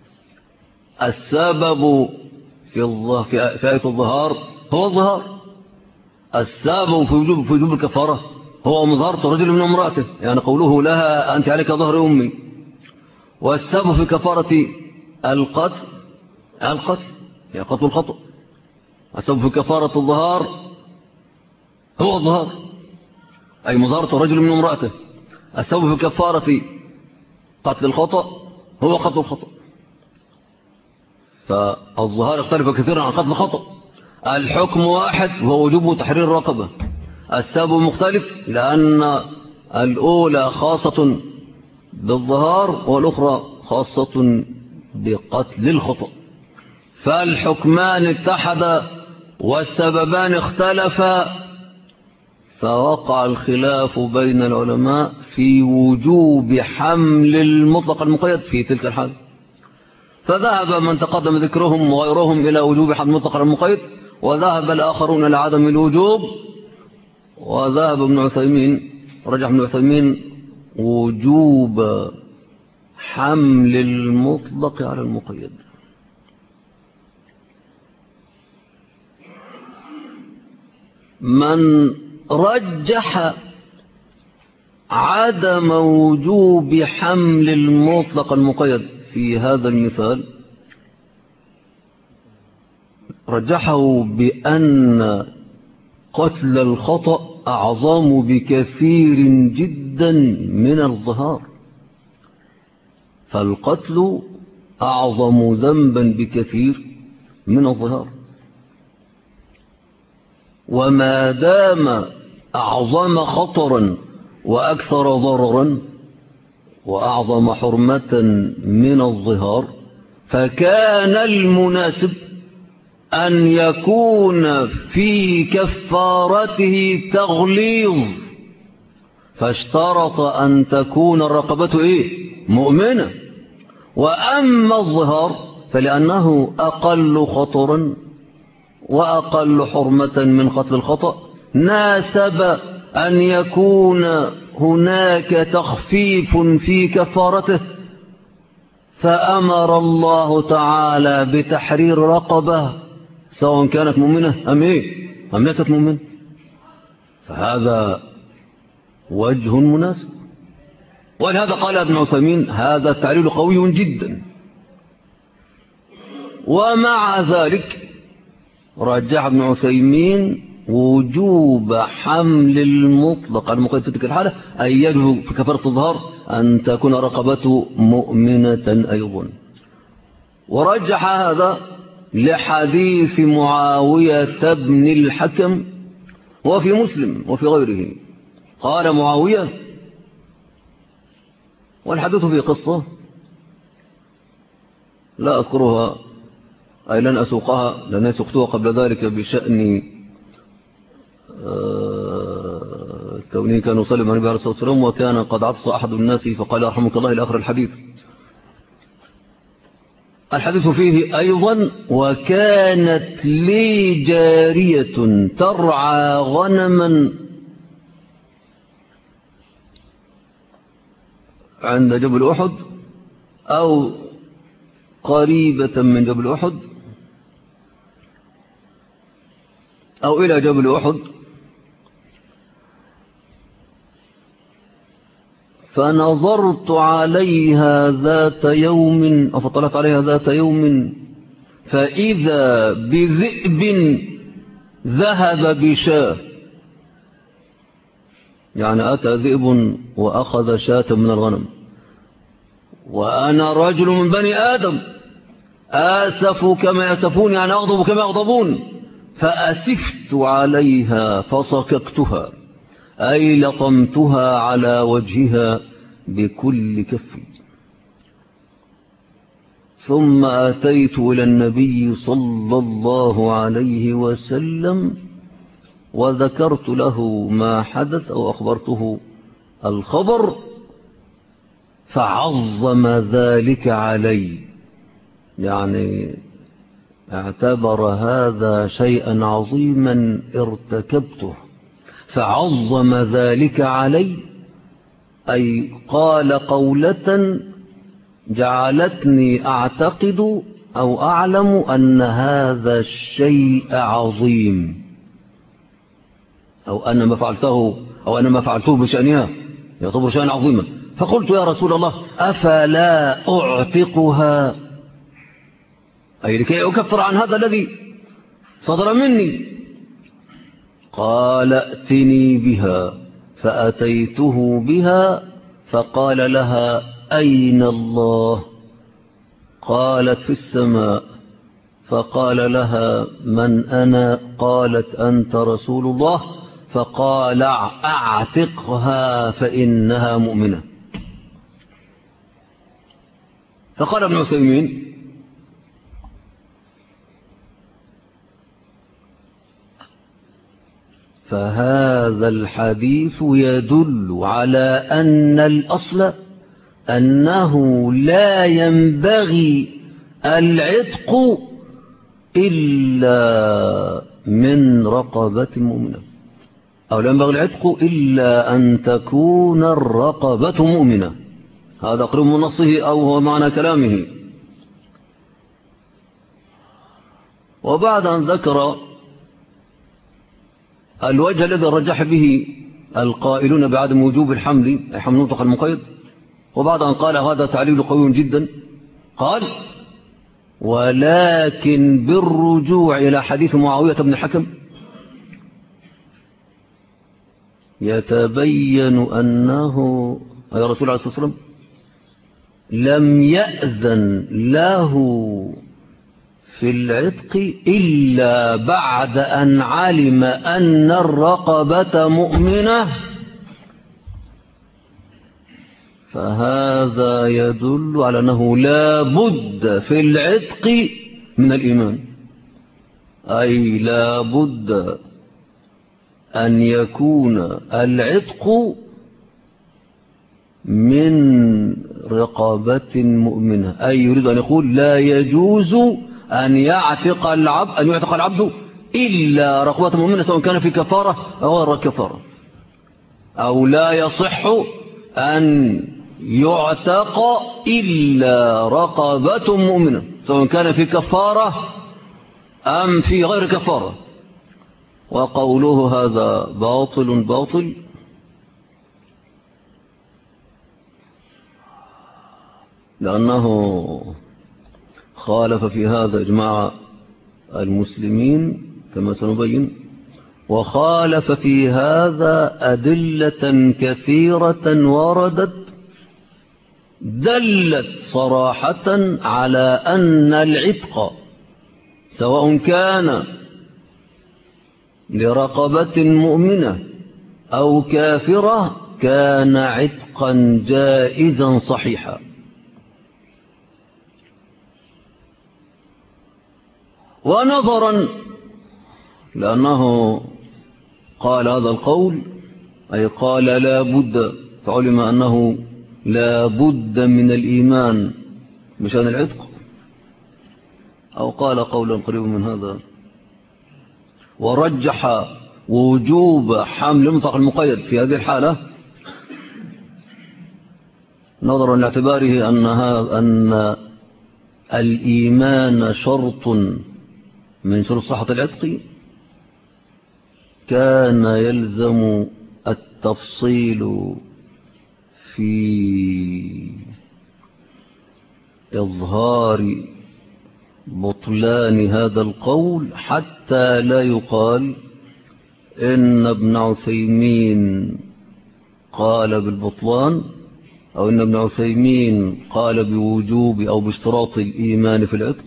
السبب في آية الظهار هو الظهار، السبب في وجوب الكفارة هو مظهرة رجل من امرأته، يعني قوله لها أنت عليك ظهر أمي. والسبب في كفارة القتل هي قتل الخطأ. السبب في كفارة الظهار هو الظهار، أي مظهرة رجل من امرأته. السبب في كفارة قتل الخطأ هو قتل الخطأ. فالظهار يختلف كثيرا عن قتل الخطأ. الحكم واحد وهو وجوب تحرير الرقبة. السبب مختلف لأن الأولى خاصة بالظهار والأخرى خاصة بقتل الخطأ. فالحكمان اتحدا والسببان اختلفا، فوقع الخلاف بين العلماء في وجوب حمل المطلق المقيد في تلك الحال. فذهب من تقدم ذكرهم وغيرهم إلى وجوب حمل المطلق المقيد، وذهب الآخرون إلى عدم الوجوب، وذهب رجح ابن عثيمين وجوب حمل المطلق على المقيد. من رجح عدم وجوب حمل المطلق المقيد في هذا المثال رجحه بأن قتل الخطأ أعظم بكثير جدا من الظهار. فالقتل أعظم ذنبا بكثير من الظهار، وما دام أعظم خطرا وأكثر ضررا وأعظم حرمة من الظهار، فكان المناسب أن يكون في كفارته تغليظ، فاشترط أن تكون الرقبة مؤمنة. وأما الظهار فلأنه أقل خطرا وأقل حرمة من قتل الخطأ، ناسب أن يكون هناك تخفيف في كفارته، فأمر الله تعالى بتحرير رقبة سواء كانت مؤمنة أم ليست مؤمنة. فهذا وجه مناسب، ولهذا قال ابن عثيمين هذا التعليل قوي جدا. ومع ذلك رجح ابن عثيمين وجوب حمل المطلق المقيد في تلك الحالة، أي يجب في كفارة الظهار أن تكون رقبته مؤمنة أيضا. ورجح هذا لحديث معاوية بن الحكم وفي مسلم وفي غيره. قال معاوية، والحديث في قصة لا أذكرها أي لن أسوقها لأن سقتها قبل ذلك بشأن كونه كان يصلي مع النبي عليه الصلاة والسلام وكان قد عطس أحد الناس فقال رحمك الله إلى آخر الحديث. الحديث فيه أيضا وكانت لي جارية ترعى غنما عند جبل أحد أو قريبة من جبل أحد أو إلى جبل أحد، فنظرت عليها ذات يوم أو فطلعت عليها ذات يوم فإذا بذئب ذهب بشاة، يعني أتى ذئب وأخذ شاة من الغنم، وأنا رجل من بني آدم آسف كما يسفون، يعني أغضب كما يغضبون، فأسفت عليها فصككتها أي لطمتها على وجهها بكل كفي. ثم أتيت إلى النبي صلى الله عليه وسلم وذكرت له ما حدث أو أخبرته الخبر، فعظم ذلك علي، يعني اعتبر هذا شيئا عظيما ارتكبته، فعظم ذلك علي، أي قال قولة جعلتني أعتقد أو أعلم أن هذا الشيء عظيم، أو أن ما فعلته بشأنها يعتبر شأن عظيما. فقلت يا رسول الله أفلا أعتقها، أي لكي أكفر عن هذا الذي صدر مني. قال ائتني بها، فأتيته بها فقال لها أين الله؟ قالت في السماء. فقال لها من أنا؟ قالت أنت رسول الله. فقال أعتقها فإنها مؤمنة. فقال ابن عثيمين فهذا الحديث يدل على أن الأصل أنه لا ينبغي العتق إلا من رقبة مؤمنة، أو لا ينبغي العتق إلا أن تكون الرقبة مؤمنة. هذا قريب من نصه أو هو معنى كلامه. وبعد أن ذكر الوجه الذي رجح به القائلون بعدم وجوب الحمل أي حمل مطلق المقيد، وبعد أن قال هذا تعليل قوي جدا، قال ولكن بالرجوع إلى حديث معاوية بن الحكم يتبين أنه يا رسول الله صلى الله عليه وسلم لم يأذن له في العتق إلا بعد أن علم أن الرقبة مؤمنة. فهذا يدل على أنه لا بد في العتق من الإيمان، أي لا بد أن يكون العتق من رقبة مؤمنة، أي يريد أن يقول لا يجوز أن يعتق العبد إلا رقبة مؤمنة، سواء كان في كفارة أو غير كفارة، أو لا يصح أن يعتق إلا رقبة مؤمنة، سواء كان في كفارة أم في غير كفارة. وقوله هذا باطل لأنه خالف في هذا إجماع المسلمين كما سنبين، وخالف في هذا أدلة كثيرة وردت دلت صراحة على أن العتق سواء كان لرقبة مؤمنة أو كافرة كان عتقا جائزا صحيحا. ونظرا لأنه قال هذا القول أي قال لا بد، فعلم أنه لا بد من الإيمان بشأن العتق، أو قال قولا قريبا من هذا، ورجح وجوب حمل المطلق المقيد في هذه الحالة نظرا لاعتباره أن الإيمان شرط من شروط صحة العتق، كان يلزم التفصيل في إظهار بطلان هذا القول، حتى لا يقال إن ابن عثيمين قال بالبطلان، أو إن ابن عثيمين قال بوجوب أو باشتراط الإيمان في العتق.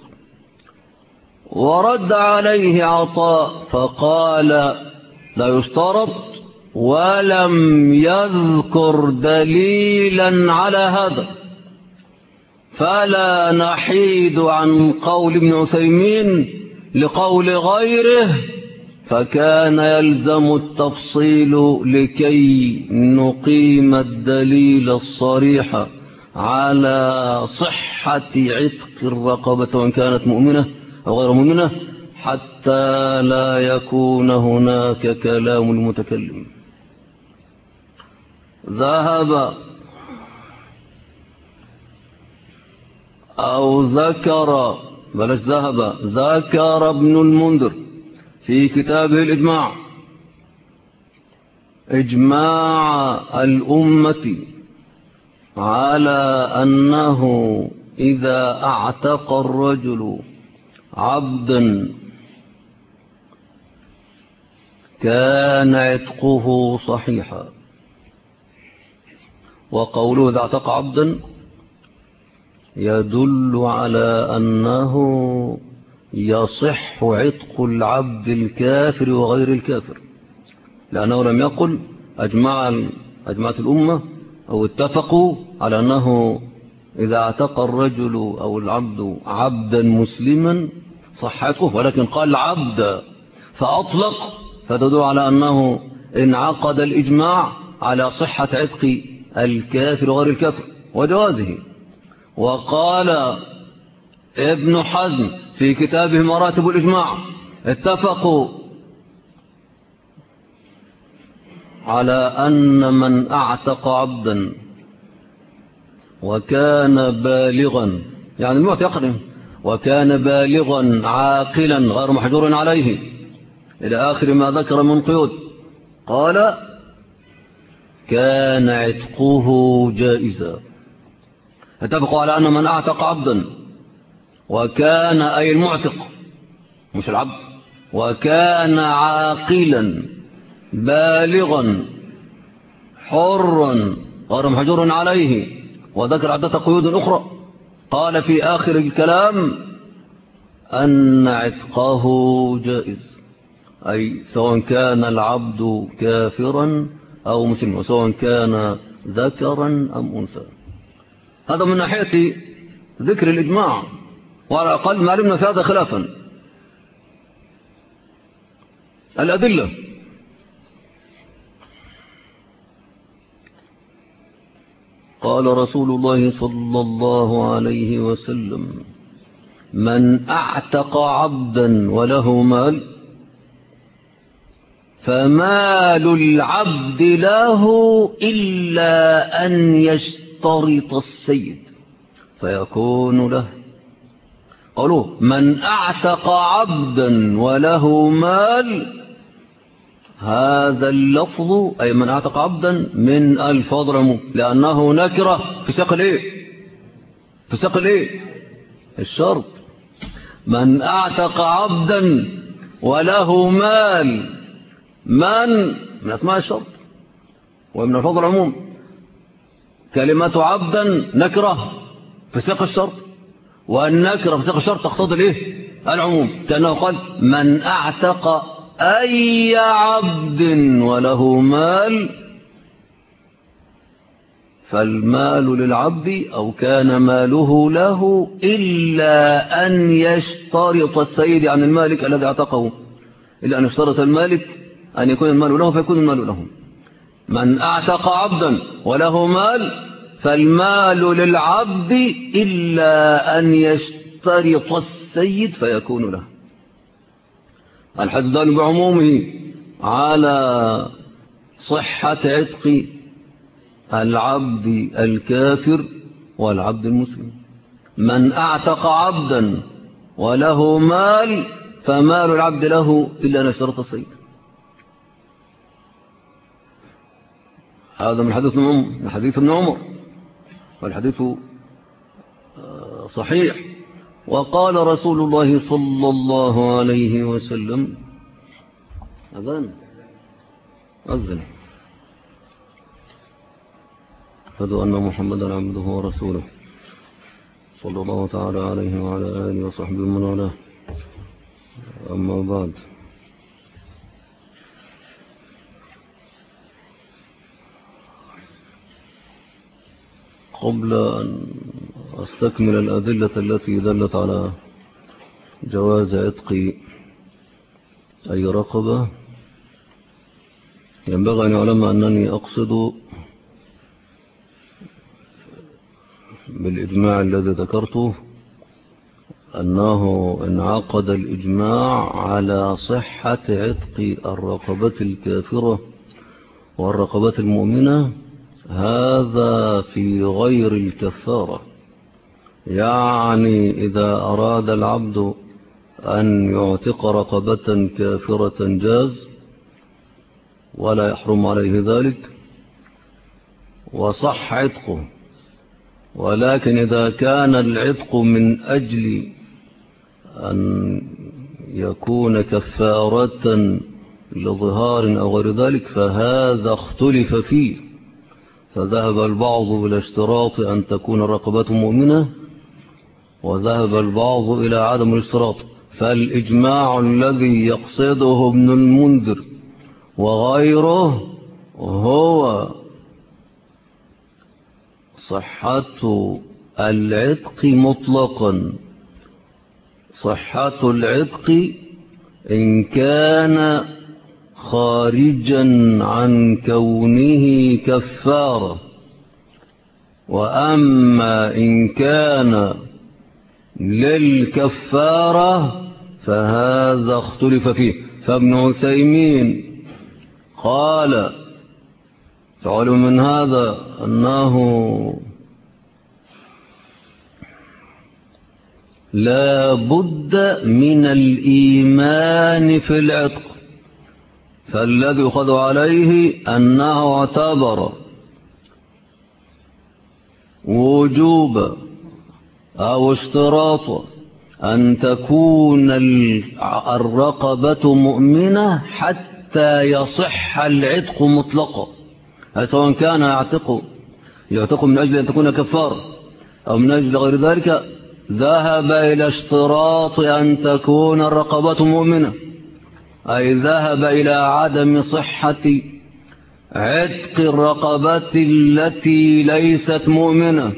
ورد عليه عطاء فقال لا يشترط، ولم يذكر دليلا على هذا، فلا نحيد عن قول ابن عثيمين لقول غيره، فكان يلزم التفصيل لكي نقيم الدليل الصريح على صحة عتق الرقبة وإن كانت مؤمنة أو غير مؤمنة، حتى لا يكون هناك كلام المتكلم. ذهب أو ذكر، بلاش ذهب، ذكر ابن المنذر في كتابه الإجماع إجماع الأمة على أنه إذا اعتق الرجل عبدا كان عتقه صحيحا. وقوله إذا اعتق عبدا يدل على أنه يصح عتق العبد الكافر وغير الكافر، لأنه لم يقل أجمعت الأمة أو اتفقوا على أنه إذا اعتق الرجل أو العبد عبدا مسلما صح عتقه، ولكن قال عبد فأطلق، فتدل على أنه انعقد الإجماع على صحة عتق الكافر وغير الكافر وجوازه. وقال ابن حزم في كتابه مراتب الإجماع اتفقوا على أن من اعتق عبدا وكان بالغا، يعني الموت يقرن، وكان بالغا عاقلا غير محجور عليه إلى آخر ما ذكر من قيود، قال كان عتقه جائزا. اتفقوا على أن من اعتق عبدا وكان، أي المعتق مش العبد، وكان عاقلا بالغا حرا غير محجور عليه، وذكر عدة قيود أخرى، قال في آخر الكلام أن عتقه جائز، أي سواء كان العبد كافرا أو مسلما، وسواء كان ذكرا أم أنثى. هذا من ناحية ذكر الإجماع، وعلى الأقل ما علمنا في هذا خلافا. الأدلة: قال رسول الله صلى الله عليه وسلم: من اعتق عبدا وله مال فمال العبد له إلا أن يشترط السيد فيكون له. قالوا من اعتق عبدا وله مال، هذا اللفظ أي من اعتق عبدا من الفاظ العموم، لأنه نكرة في سياق الايه؟ في سياق الايه؟ الشرط. من اعتق عبدا وله مال، من أسماء الشرط ومن الفاظ العموم. كلمة عبدا نكرة في سياق الشرط، والنكرة في سياق الشرط تقتضي الايه؟ العموم، كأنه قال من اعتق أي عبد وله مال، فالمال للعبد أو كان ماله له إلا أن يشترط السيد عن المالك الذي اعتقه، إلا أن يشترط المالك أن يكون المال له فيكون المال له. من أعتق عبدا وله مال فالمال للعبد إلا أن يشترط السيد فيكون له. الحديث دال بعمومه على صحة عتق العبد الكافر والعبد المسلم. من أعتق عبدا وله مال فمال العبد له إلا أن يشترط السيد. هذا من حديث ابن عمر والحديث صحيح. وقال رسول الله صلى الله عليه وسلم أذن أشهد أن محمدا عبده ورسوله صلى الله تعالى عليه وعلى آله وصحبه ومن والاه. أما بعد، قبل أن أستكمل الأدلة التي دلت على جواز عتق أي رقبة، ينبغي أن يعلم أنني أقصد بالإجماع الذي ذكرته أنه انعقد الإجماع على صحة عتق الرقبة الكافرة والرقبة المؤمنة، هذا في غير الكفارة. يعني إذا أراد العبد أن يعتق رقبة كافرة جاز ولا يحرم عليه ذلك وصح عتقه، ولكن إذا كان العتق من أجل أن يكون كفارة لظهار أو غير ذلك فهذا اختلف فيه، فذهب البعض إلى اشتراط أن تكون الرقبة مؤمنة وذهب البعض إلى عدم الاشتراط. فالإجماع الذي يقصده ابن المنذر وغيره هو صحة العتق مطلقا، صحة العتق إن كان خارجا عن كونه كفارة، وأما إن كان للكفارة فهذا اختلف فيه. فابن عثيمين قال تعلم من هذا أنه لا بد من الإيمان في العتق، فالذي يؤخذ عليه أنه اعتبر وجوب أو اشتراط أن تكون الرقبة مؤمنة حتى يصح العتق مطلقا، سواء كان يعتق من أجل أن تكون كفارة أو من أجل غير ذلك، ذهب إلى اشتراط أن تكون الرقبة مؤمنة، أي ذهب إلى عدم صحة عتق الرقبة التي ليست مؤمنة.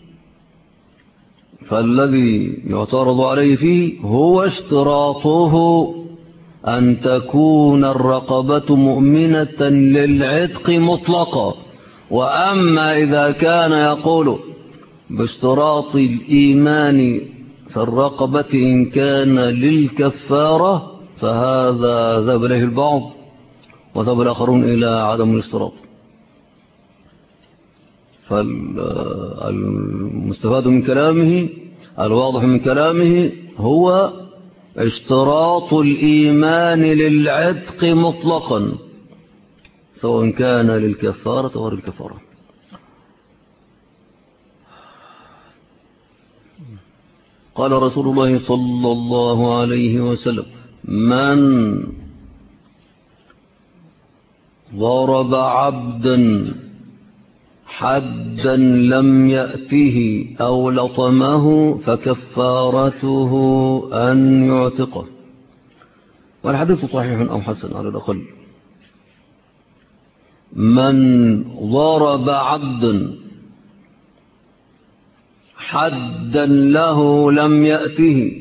فالذي يعترض عليه فيه هو اشتراطه أن تكون الرقبة مؤمنة للعتق مطلقا. وأما إذا كان يقول باشتراط الإيمان في الرقبة إن كان للكفارة فهذا ذهب إليه البعض وذهب الآخرون إلى عدم الاشتراط. فالمستفاد من كلامه الواضح من كلامه هو اشتراط الإيمان للعتق مطلقا سواء كان للكفارة أو غير الكفارة. قال رسول الله صلى الله عليه وسلم من ضرب عبدا حدا لم يأته أو لطمه فكفارته أن يعتقه. والحديث صحيح أو حسن على الأقل. من ضرب عبدا حدا له لم يأته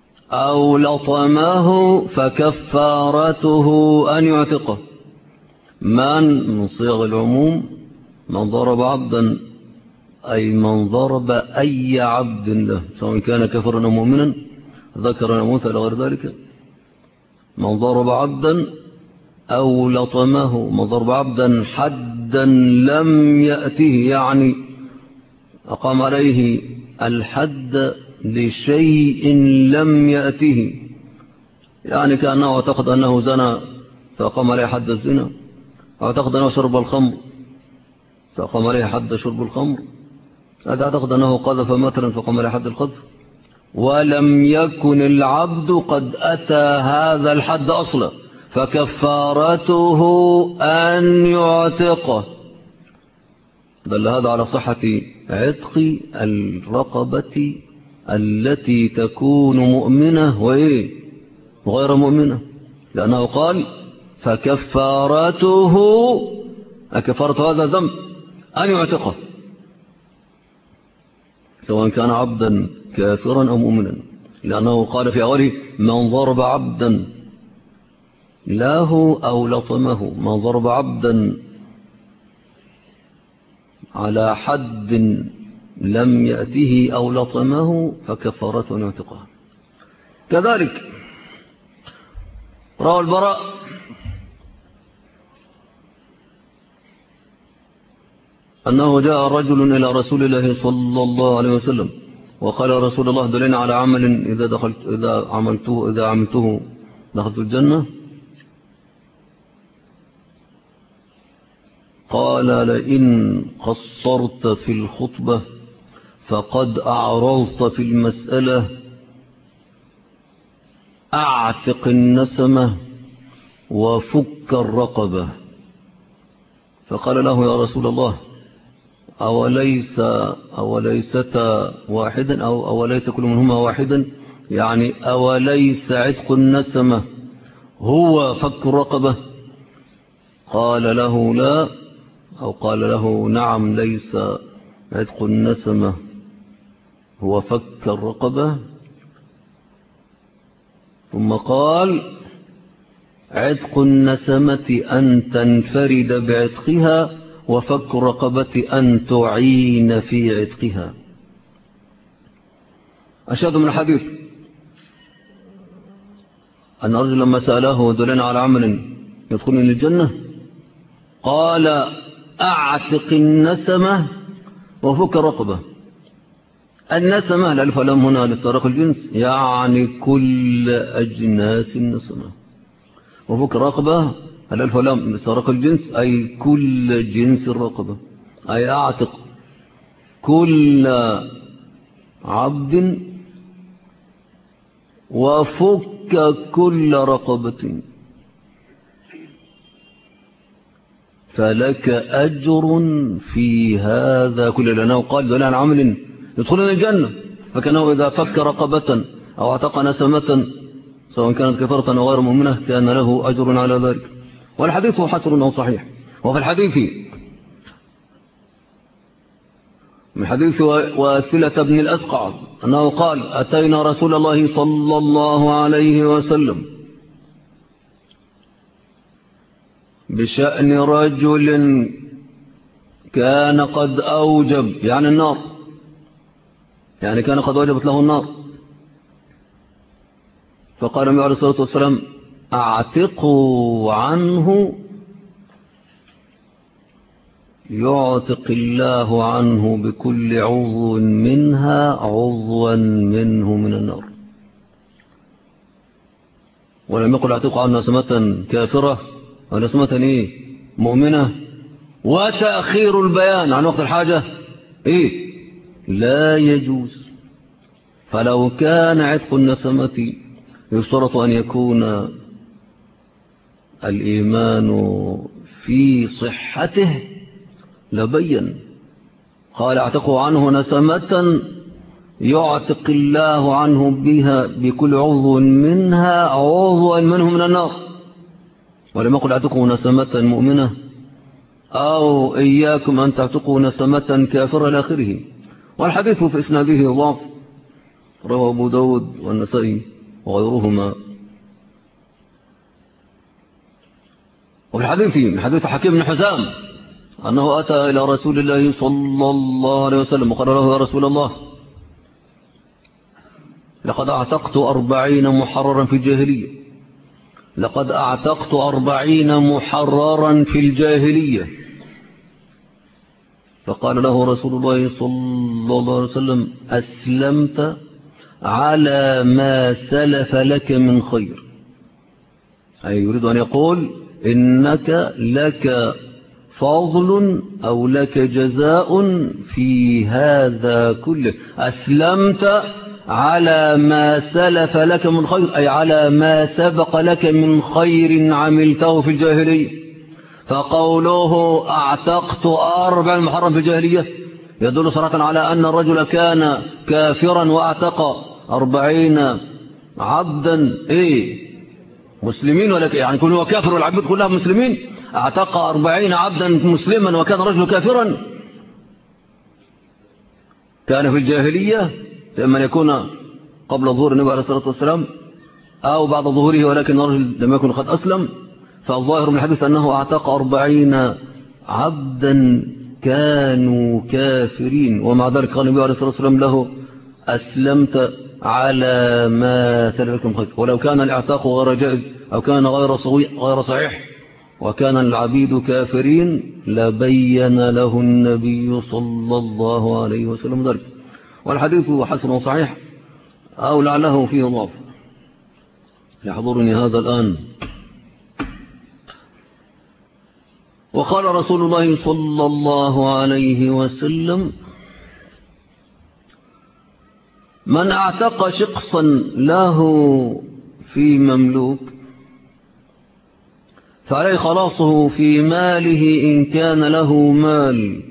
أو لطمه فكفارته أن يعتقه. من صيغ العموم من ضرب عبدا أي من ضرب أي عبد له سواء كان كفرا أو مؤمنا ذكرا أو أنثى إلى غير ذلك. من ضرب عبدا أو لطمه، من ضرب عبدا حدا لم يأته، يعني أقام عليه الحد لشيء لم يأته، يعني كأنه اعتقد أنه زنى فأقام عليه حد الزنا، اعتقد أنه شرب الخمر فأقام عليه حد شرب الخمر، اعتقد أنه قذف مثلا فأقام عليه حد القذف، ولم يكن العبد قد أتى هذا الحد أصلا، فكفارته أن يعتقه. دل هذا على صحة عتق الرقبة التي تكون مؤمنة وغير مؤمنة، لأنه قال فكفارته، كفارة هذا ذنب أن يعتقه سواء كان عبدا كافرا أو مؤمنا، لأنه قال في أوله من ضرب عبدا له أو لطمه، من ضرب عبدا على حد لم يأته أو لطمه فكفارته أن يعتقه. كذلك روى البراء أنه جاء رجل إلى رسول الله صلى الله عليه وسلم وقال رسول الله دلنا على عمل إذا عملته دخلت الجنة. قال لئن قصرت في الخطبة فقد أعرضت في المسألة، أعتق النسمة وفك الرقبة. فقال له يا رسول الله أوليستا واحدا أو أوليس كل منهما واحدا، يعني أوليس عتق النسمة هو فك الرقبة؟ قال له لا، أو قال له نعم ليس عتق النسمة هو فك الرقبة. ثم قال عتق النسمة أن تنفرد بعتقها، وفك الرقبة أن تعين في عتقها. أشهد من الحديث أن رجل لما سأله دلنا على عمل يدخلني للجنة قال أعتق النسمة وفك الرقبة. النسمة الألف واللام هنا لاستغراق الجنس، يعني كل أجناس النسمة، وفك الرقبة الألف واللام لاستغراق الجنس أي كل جنس الرقبة، أي أعتق كل عبد وفك كل رقبة، فلك أجر في هذا كله، لأنه قال دون عن عمل يدخلون الجنة، فكانه إذا فك رقبة أو اعتق نسمة سواء كانت كفرة أو غير مؤمنة كان له أجر على ذلك. والحديث حسن أو صحيح. وفي الحديث من حديث واثلة بن الأسقع أنه قال أتينا رسول الله صلى الله عليه وسلم بشأن رجل كان قد أوجب، يعني النار، يعني كان قد وجبت له النار، فقال النبي عليه الصلاة والسلام أعتقوا عنه يعتق الله عنه بكل عضو منها عضوا منه من النار. ولم يقل أعتقوا عنه نسمة كافرة ونسمة مؤمنة. وتأخير البيان عن وقت الحاجة لا يجوز. فلو كان عتق النسمة يشترط أن يكون الإيمان في صحته لبين. قال اعتقوا عنه نسمة يعتق الله عنه بها بكل عضو منها عضوا منه من النار. ولم يقل اعتقوا نسمة مؤمنة أو إياكم أن تعتقوا نسمة كافرة إلى آخره. والحديث في إسناده ضعف، رواه أبو داود والنسائي وغيرهما. وفي الحديث من حديث حكيم بن حزام أنه أتى إلى رسول الله صلى الله عليه وسلم وقال له: يا رسول الله، لقد أعتقت 40 محررا في الجاهلية. لقد أعتقت 40 محررا في الجاهلية. فقال له رسول الله صلى الله عليه وسلم: أسلمت على ما سلف لك من خير. أي يريد أن يقول إنك لك فضل أو لك جزاء في هذا كله. أسلمت على ما سلف لك من خير، أي على ما سبق لك من خير عملته في الجاهلية. فقوله أعتقت 40 محرم في الجاهلية يدل صراحة على أن الرجل كان كافرا وأعتق 40 عبدا مسلمين، ولكن يعني كل هو كافر والعبد كلها مسلمين. اعتق 40 عبدا مسلما وكان رجل كافرا. كان في الجاهلية إما أن يكون قبل ظهور النبي عليه الصلاة والسلام أو بعد ظهوره، ولكن الرجل لم يكن قد أسلم. فالظاهر من الحديث أنه اعتق 40 عبدا كانوا كافرين، ومع ذلك قال النبي عليه الصلاة والسلام له: أسلمت على ما سلف لكم خير. ولو كان الاعتاق غير جائز أو كان غير صحيح وكان العبيد كافرين لبين له النبي صلى الله عليه وسلم ذلك. والحديث حسن وصحيح أو لعله فيه ضعف. يحضرني هذا الآن. وقال رسول الله صلى الله عليه وسلم: من اعتق شقصا له في مملوك فعليه خلاصه في ماله إن كان له مال،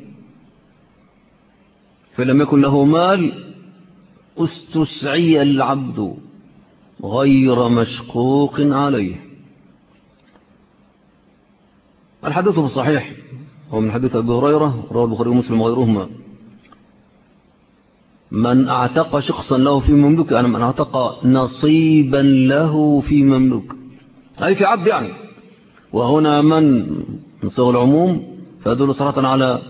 فلم يكن له مال استسعي العبد غير مشقوق عليه. الحديث في الصحيح هو من حديث أبي هريرة رواه البخاري ومسلم وغيرهما: من اعتق شخصا له في مملوك، يعني من اعتق نصيبا له في مملوك، أي في عبد يعني. وهنا من صيغ العموم فيدل صراحة على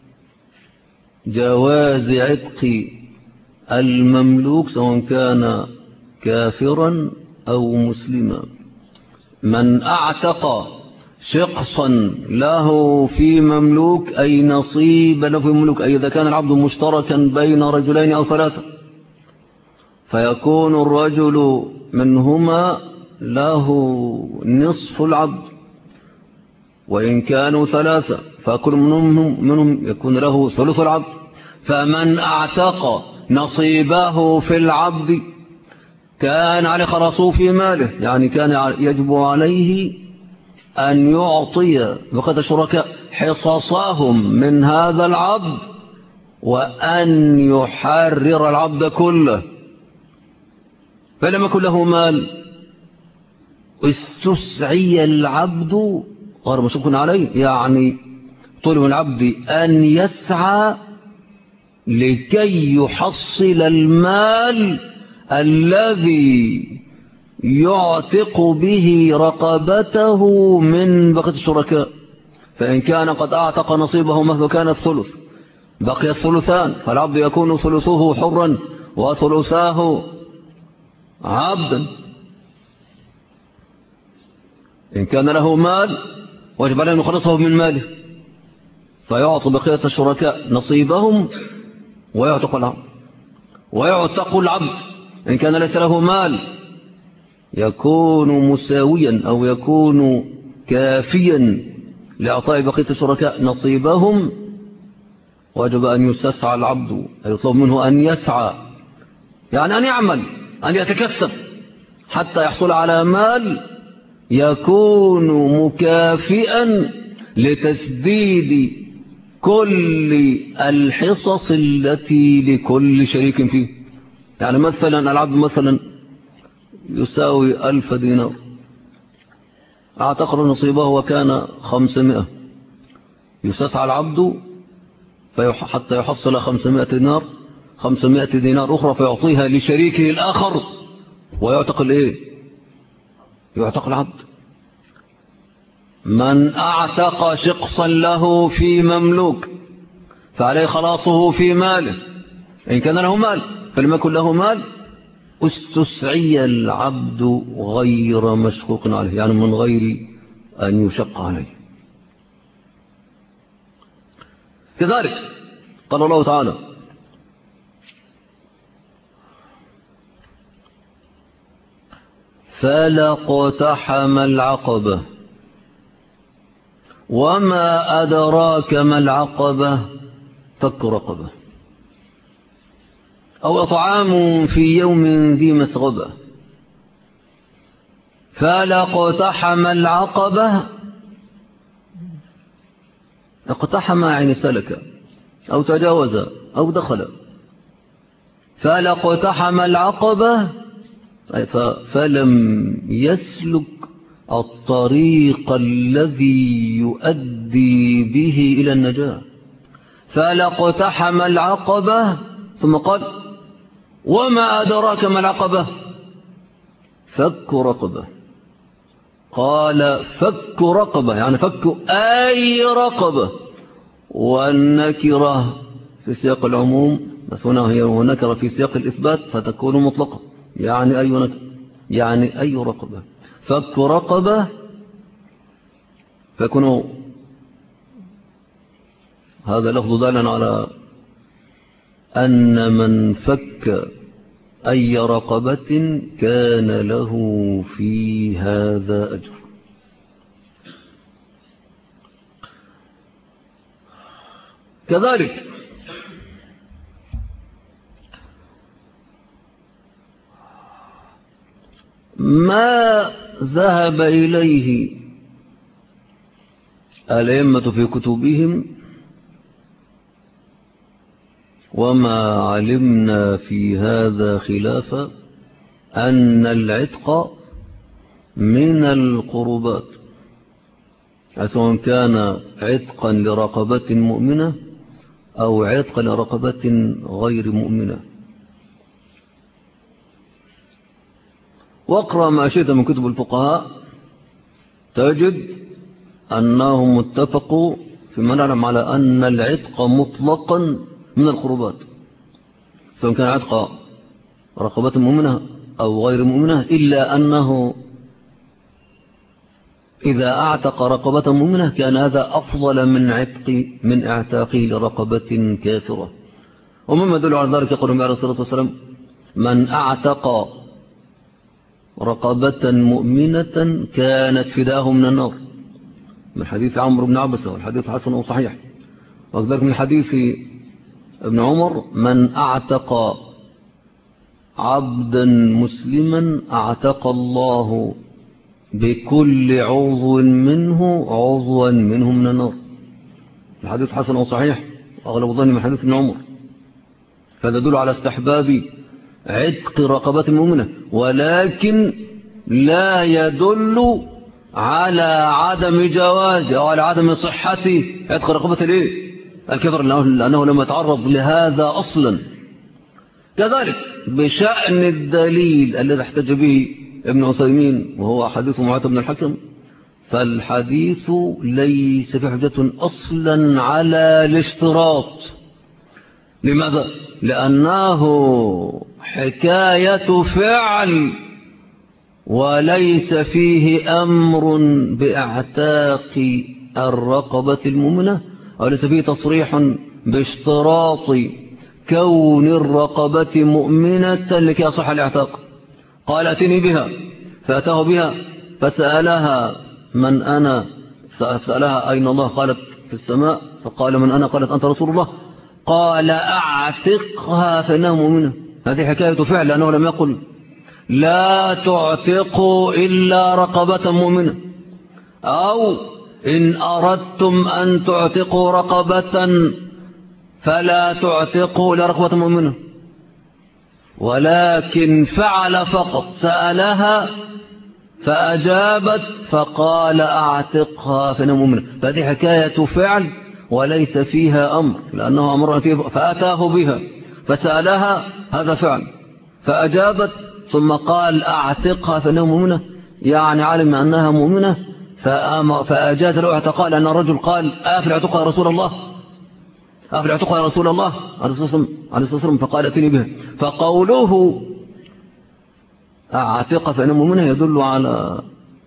جواز عتق المملوك سواء كان كافرا أو مسلما. من اعتق شخصا له في مملوك أي نصيب له في مملوك، أي إذا كان العبد مشتركا بين رجلين أو ثلاثة فيكون الرجل منهما له نصف العبد، وإن كانوا ثلاثة فكل منهم يكون له ثلث العبد. فمن اعتق نصيبه في العبد كان عليه خلاصه في ماله، يعني كان يجب عليه أن يعطي بقية الشركاء حصصهم من هذا العبد وأن يحرر العبد كله. فلم يكن له مال استسعي العبد غير مشقوق عليه، يعني طلب العبد أن يسعى لكي يحصل المال الذي يعتق به رقبته من بقية الشركاء. فإن كان قد أعتق نصيبه مثل كان الثلث بقي الثلثان، فالعبد يكون ثلثه حرا وثلثاه عبدا. إن كان له مال وجب عليه أن يخلصه من ماله فيعطي بقية الشركاء نصيبهم ويعتق العبد. ويعتق العبد إن كان ليس له مال يكون مساويا أو يكون كافيا لإعطاء بقية الشركاء نصيبهم. وجب أن يستسعى العبد، أي يطلب منه أن يسعى، يعني أن يعمل، أن يتكسب حتى يحصل على مال يكون مكافئا لتسديد كل الحصص التي لكل شريك فيه. يعني مثلا العبد مثلا يساوي 1000 دينار، اعتق نصيبه وكان 500، يستسعى العبد حتى يحصل 500 دينار أخرى فيعطيها لشريكه الآخر ويعتق يعتق العبد. من أعتق شقصا له في مملوك فعليه خلاصه في ماله، إن كان له مال، فلم يكن له مال استسعي العبد غير مشقوق عليه، يعني من غير أن يشق عليه. كذلك قال الله تعالى: فلا اقتحم العقبة وما أدراك ما العقبة فك رقبة أو إطعام في يوم ذي مسغبة. فلا اقتحم العقبة، اقتحم يعني سلك أو تجاوز أو دخل. فلا اقتحم العقبة فلم يسلك الطريق الذي يؤدي به إلى النجاة. فلا اقتحم العقبة، ثم قال: وما أدراك ما العقبة فك رقبة. قال: فك رقبة يعني فك أي رقبة، والنكرة في سياق العموم، بس هنا هي نكرة في سياق الإثبات فتكون مطلقة، يعني أي نكرة يعني أي رقبة. فك رقبة فيكون هذا لفظ دالا على أن من فك أي رقبة كان له في هذا أجر. كذلك ما ذهب إليه الأئمة في كتبهم وما علمنا في هذا خلافا أن العتق من القربات، سواء كان عتقا لرقبة مؤمنة أو عتقا لرقبة غير مؤمنة. واقرأ ما شئت من كتب الفقهاء تجد أنهم اتفقوا فيما نعلم على أن العتق مطلقا من القربات، سواء كان عتق رقبة مؤمنة أو غير مؤمنة، إلا أنه إذا أعتق رقبة مؤمنة كان هذا أفضل من اعتاقه لرقبة كافرة. ومما يدل على ذلك يقول النبي عليه الصلاة والسلام: من أعتق رقبة مؤمنة كانت فداه من النار، من حديث عمرو بن عبسة، والحديث حسن وصحيح. وكذلك من حديث ابن عمر: من أعتق عبدا مسلما أعتق الله بكل عضو منه عضوا منه من النار. الحديث حسن وصحيح، أغلب ظني من حديث ابن عمر. فهذا يدل على استحباب عتق رقبة مؤمنة، ولكن لا يدل على عدم جواز أو على عدم صحة عتق رقبة الكفر، لأنه لم يتعرض لهذا أصلا. كذلك بشأن الدليل الذي احتج به ابن عثيمين وهو حديث معاذ بن الحكم، فالحديث ليس في حجة أصلا على الاشتراط. لماذا؟ لأنه حكاية فعل وليس فيه أمر باعتاق الرقبة المؤمنة، وليس فيه تصريح باشتراط كون الرقبة مؤمنة لكي يصح الاعتاق. قال: اتني بها، فأتاه بها فسألها: من أنا؟ فسألها: أين الله؟ قالت: في السماء. فقال: من أنا؟ قالت: أنت رسول الله. قال: أعتقها فإنها مؤمنة. هذه حكاية فعل، لأنه لم يقل لا تعتقوا إلا رقبة مؤمنة، أو إن أردتم أن تعتقوا رقبة فلا تعتقوا إلا رقبة مؤمنة، ولكن فعل فقط، سألها فأجابت فقال: أعتقها فإنها مؤمنة. فهذه حكاية فعل وليس فيها أمر، لأنه أمر فأتاه بها فسألها، هذا فعل، فأجابت ثم قال: أعتقها فإنها مؤمنة، يعني علم أنها مؤمنة فأجاز له اعتقاء، لأن الرجل قال آفل اعتقى يا رسول الله، آفل اعتقى يا رسول الله عليه الصلاة والسلام، فقال اتني به. فقوله اعتق فإنه منها يدل على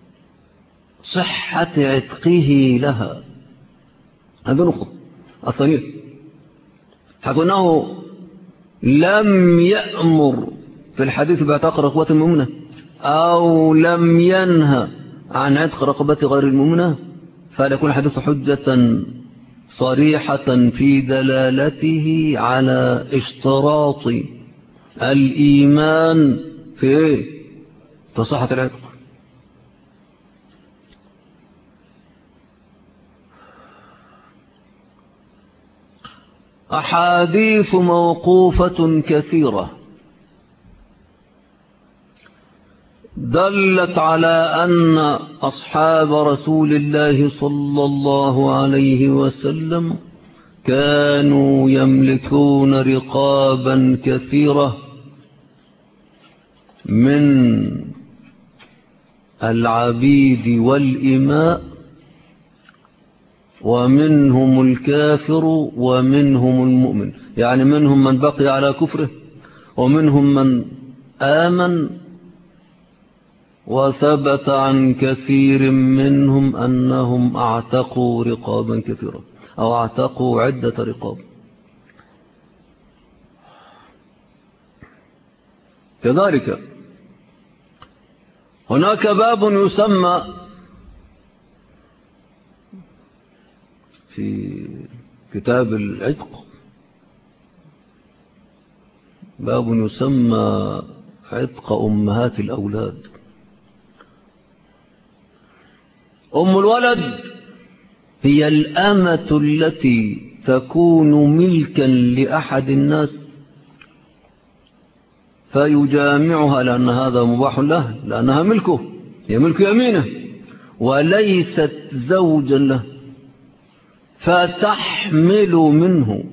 صحة عتقه لها. هذه نقطة. الثانية حيث أنه لم يأمر في الحديث باعتاق رقبة المؤمنة أو لم ينهى عن عتق رقبة غير المؤمنة، فلا يكون الحديث حجة صريحة في دلالته على اشتراط الإيمان في صحة العتق. أحاديث موقوفة كثيرة دلت على أن أصحاب رسول الله صلى الله عليه وسلم كانوا يملكون رقابا كثيرة من العبيد والإماء، ومنهم الكافر ومنهم المؤمن، يعني منهم من بقي على كفره ومنهم من آمن. وثبت عن كثير منهم أنهم اعتقوا رقابا كثيرا أو اعتقوا عدة رقاب. كذلك هناك باب يسمى في كتاب العتق، باب يسمى عتق أمهات الأولاد. أم الولد هي الأمة التي تكون ملكا لأحد الناس فيجامعها، لأن هذا مباح له، لأنها ملكه، هي ملك يمينه وليست زوجا له، فتحمل منه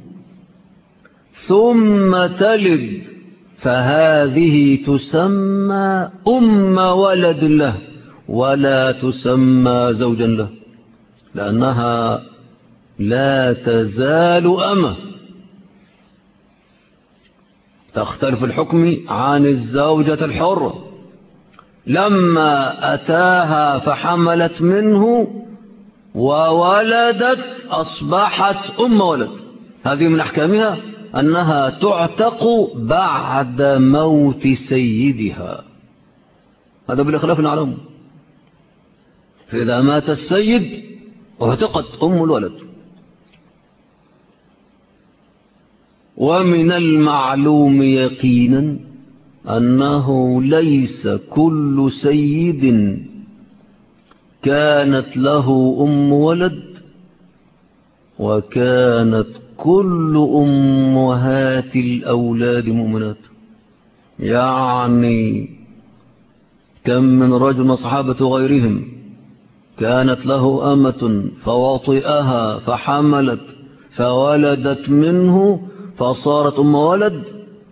ثم تلد، فهذه تسمى أم ولد له ولا تسمى زوجا له، لأنها لا تزال أمة، تختلف الحكم عن الزوجة الحرة. لما أتاها فحملت منه وولدت أصبحت أم ولد. هذه من أحكامها أنها تعتق بعد موت سيدها، هذا بالخلاف نعلمه. فإذا مات السيد اعتقت أم الولد. ومن المعلوم يقينا أنه ليس كل سيد كانت له أم ولد وكانت كل أمهات الأولاد مؤمنات. يعني كم من رجل من صحابة غيرهم كانت له أمة فوطئها فحملت فولدت منه فصارت أم ولد،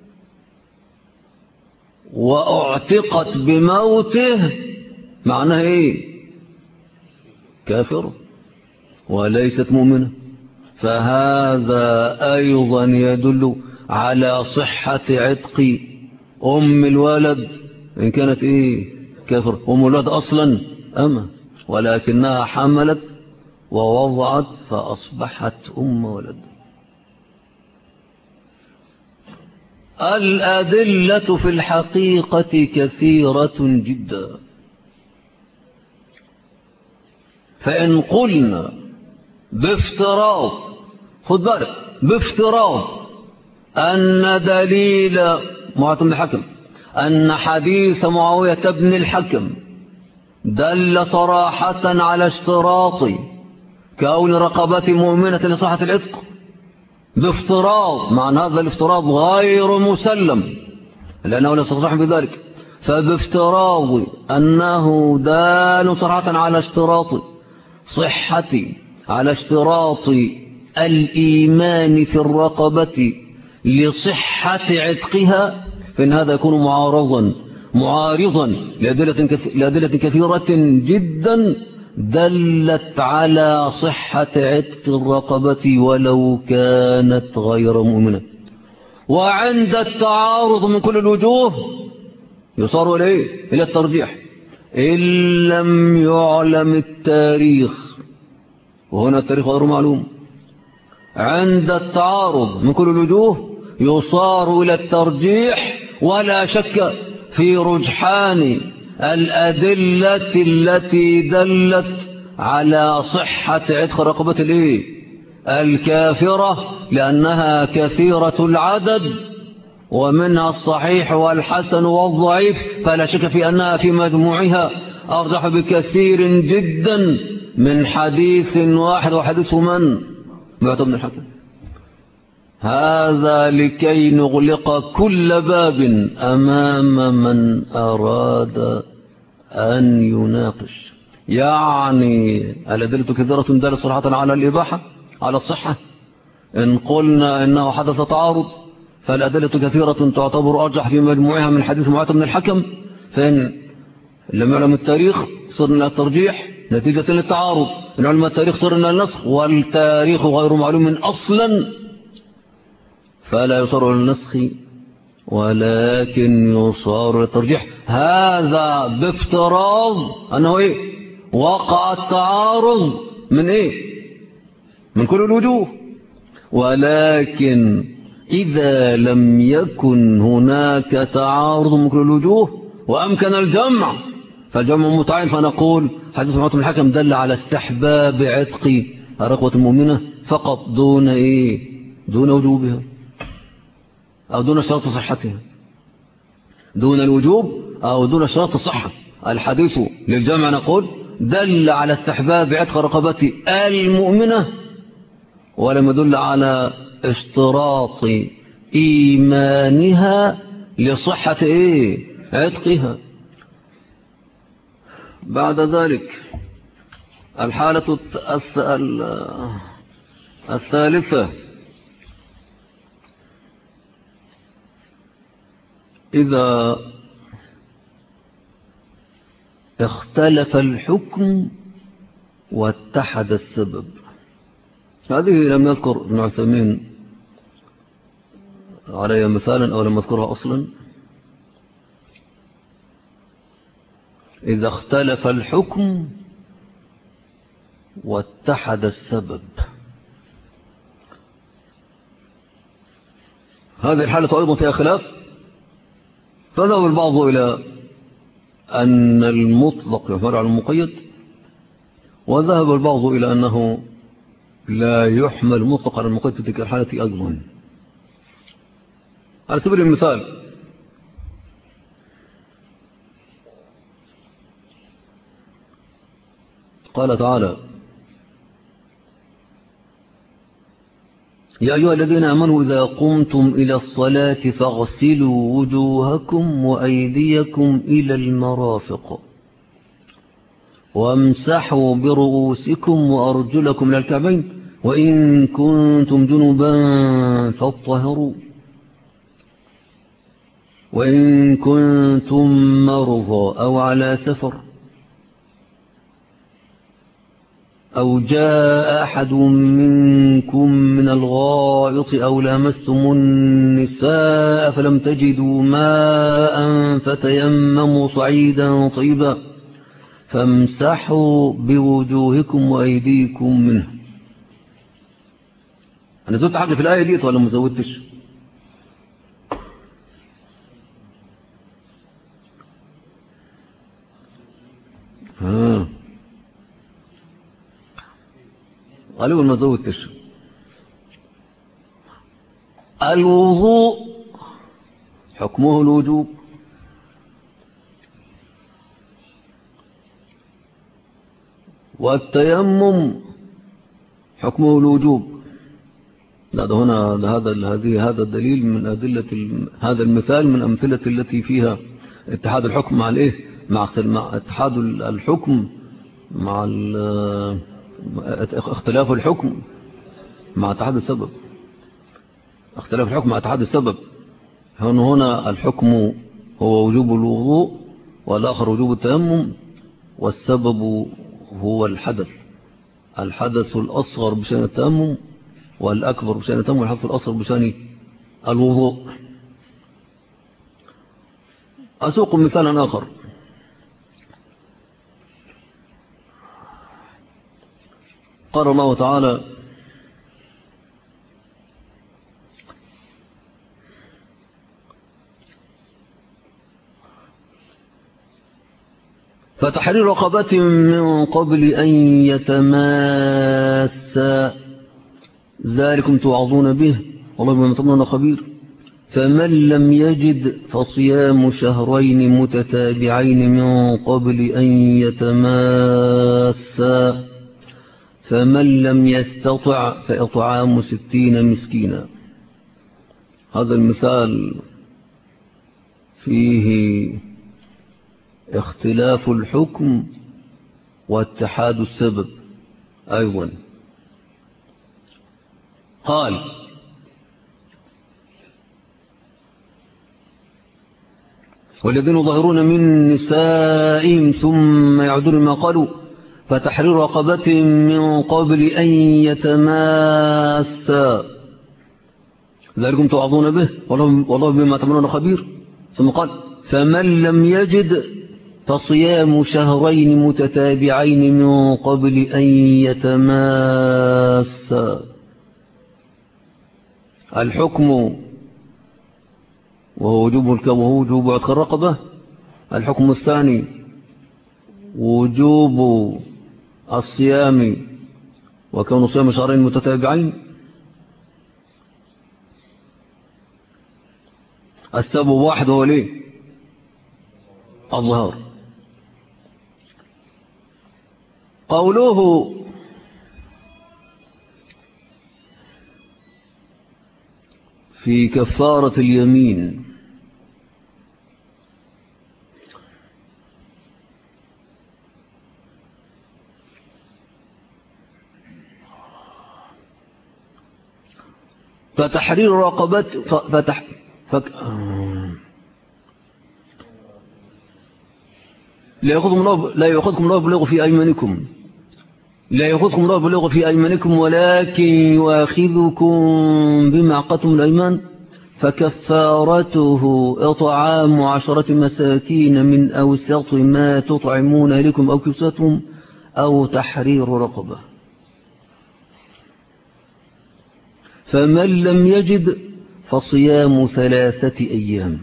وأعتقت بموته، معناه إيه؟ كافر وليست مؤمنة. فهذا أيضا يدل على صحة عتق أم الولد إن كانت إيه؟ كافر. أم الولد أصلا أما، ولكنها حملت ووضعت فأصبحت أم ولد. الأدلة في الحقيقة كثيرة جدا، فإن قلنا بافتراض، خذ بالك، بافتراض أن دليل معاوية بن الحكم، أن حديث معاوية بن الحكم دل صراحة على اشتراط كون رقبة مؤمنة لصحة العتق، بافتراض، مع أن هذا الافتراض غير مسلم لأنه لا يصح بذلك، فبافتراض أنه دال صراحة على اشتراط صحة، على اشتراط الإيمان في الرقبة لصحة عتقها، فإن هذا يكون معارضا لأدلة كثيرة جدا دلت على صحة عتق الرقبة ولو كانت غير مؤمنة. وعند التعارض من كل الوجوه يصار إلى الترجيح إن لم يعلم التاريخ، وهنا التاريخ غير معلوم. عند التعارض من كل الوجوه يصار إلى الترجيح، ولا شك في رجحان الأدلة التي دلت على صحة عتق رقبة الكافرة، لأنها كثيرة العدد، ومنها الصحيح والحسن والضعيف، فلا شك في أنها في مجموعها أرجح بكثير جدا من حديث واحد، وحديث من؟ معتمد بن الحكم. هذا لكي نغلق كل باب أمام من أراد أن يناقش. يعني الأدلة كثيرة دالة صراحة على الإباحة، على الصحة. إن قلنا إنه حدث تعارض فالأدلة كثيرة تعتبر أرجح في مجموعها من حديث معتمد بن الحكم، فإن لم يعلم التاريخ صرنا إلى الترجيح نتيجة للتعارض، إن علم التاريخ صرنا إلى النسخ، والتاريخ غير معلوم أصلا فلا يصار إلى النسخ ولكن يصار إلى الترجيح. هذا بافتراض أنه وقع التعارض من من كل الوجوه. ولكن إذا لم يكن هناك تعارض من كل الوجوه وأمكن الجمع، فالجمع متعين، فنقول حديث معتمد بن الحكم دل على استحباب عتق الرقبة المؤمنة فقط، دون دون وجوبها أو دون شرط صحتها، دون الوجوب أو دون شرط الصحة. الحديث للجمع نقول دل على استحباب عتق رقبة المؤمنة، ولم يدل على اشتراط إيمانها لصحة عتقها. بعد ذلك الحالة الثالثة، إذا اختلف الحكم واتحد السبب. هذه لم يذكر ابن عثيمين عليها مثالا أو لم يذكرها أصلا. إذا اختلف الحكم واتحد السبب، هذه الحالة أيضا فيها خلاف، فذهب البعض إلى أن المطلق يفرع على المقيد، وذهب البعض إلى أنه لا يحمل مطلق على المقيد في تلك الحالة أيضا. على سبيل المثال قال تعالى: يا أيها الذين آمنوا إذا قمتم إلى الصلاة فاغسلوا وجوهكم وأيديكم إلى المرافق وامسحوا برؤوسكم وأرجلكم إلى الكعبين وإن كنتم جنبا فاطهروا وإن كنتم مرضى أو على سفر أو جاء أحد منكم من الغائط أو لامستم النساء فلم تجدوا ماء فتيمموا صعيدا طيبا فامسحوا بوجوهكم وأيديكم منه. أنا زودت حاجة في الآية دي ولا ما زودتش؟ غالبا ما زودتش. الوضوء حكمه الوجوب، والتيمم حكمه الوجوب. لا ده هنا هذا الدليل من أدلة هذا المثال من أمثلة التي فيها اتحاد الحكم مع مع اتحاد الحكم مع اختلاف الحكم مع اتحاد السبب. اختلاف الحكم مع اتحاد السبب. هنا الحكم هو وجوب الوضوء والآخر وجوب التيمم، والسبب هو الحدث الأصغر بشأن التيمم، والأكبر بشأن التيمم، والحدث الأصغر بشأن الوضوء. أسوق مثالا آخر. قال الله تعالى: فتحرير رقبة من قبل أن يتماسا ذلكم توعظون به والله بما تعملون خبير. فمن لم يجد فصيام شهرين متتابعين من قبل أن يتماسا فمن لم يستطع فإطعام 60 مسكينا. هذا المثال فيه اختلاف الحكم واتحاد السبب أيضا. قال: والذين ظاهرون من نسائهم ثم يعودون ما قالوا فتحرير رقبة من قبل أن يتماسا ذلكم توعظون به والله بما تعملون خبير. ثم قال: فمن لم يجد فصيام شهرين متتابعين من قبل أن يتماسا. الحكم وهو وجوب عتق الرقبة. الحكم الثاني وجوب الصيام وكون صيام شهرين متتابعين. السبب واحد هو ليه؟ الظهار. قوله في كفارة اليمين: فتحرير رقبة لا يأخذكم الله باللغو في أيمانكم، لا يأخذكم الله باللغو في أيمانكم ولكن يؤاخذكم بما عقدتم الأيمان فكفارته إطعام 10 مساكين من أوسط ما تطعمون لكم أو كسوتهم أو تحرير رقبة. فمن لم يجد فصيام 3 أيام.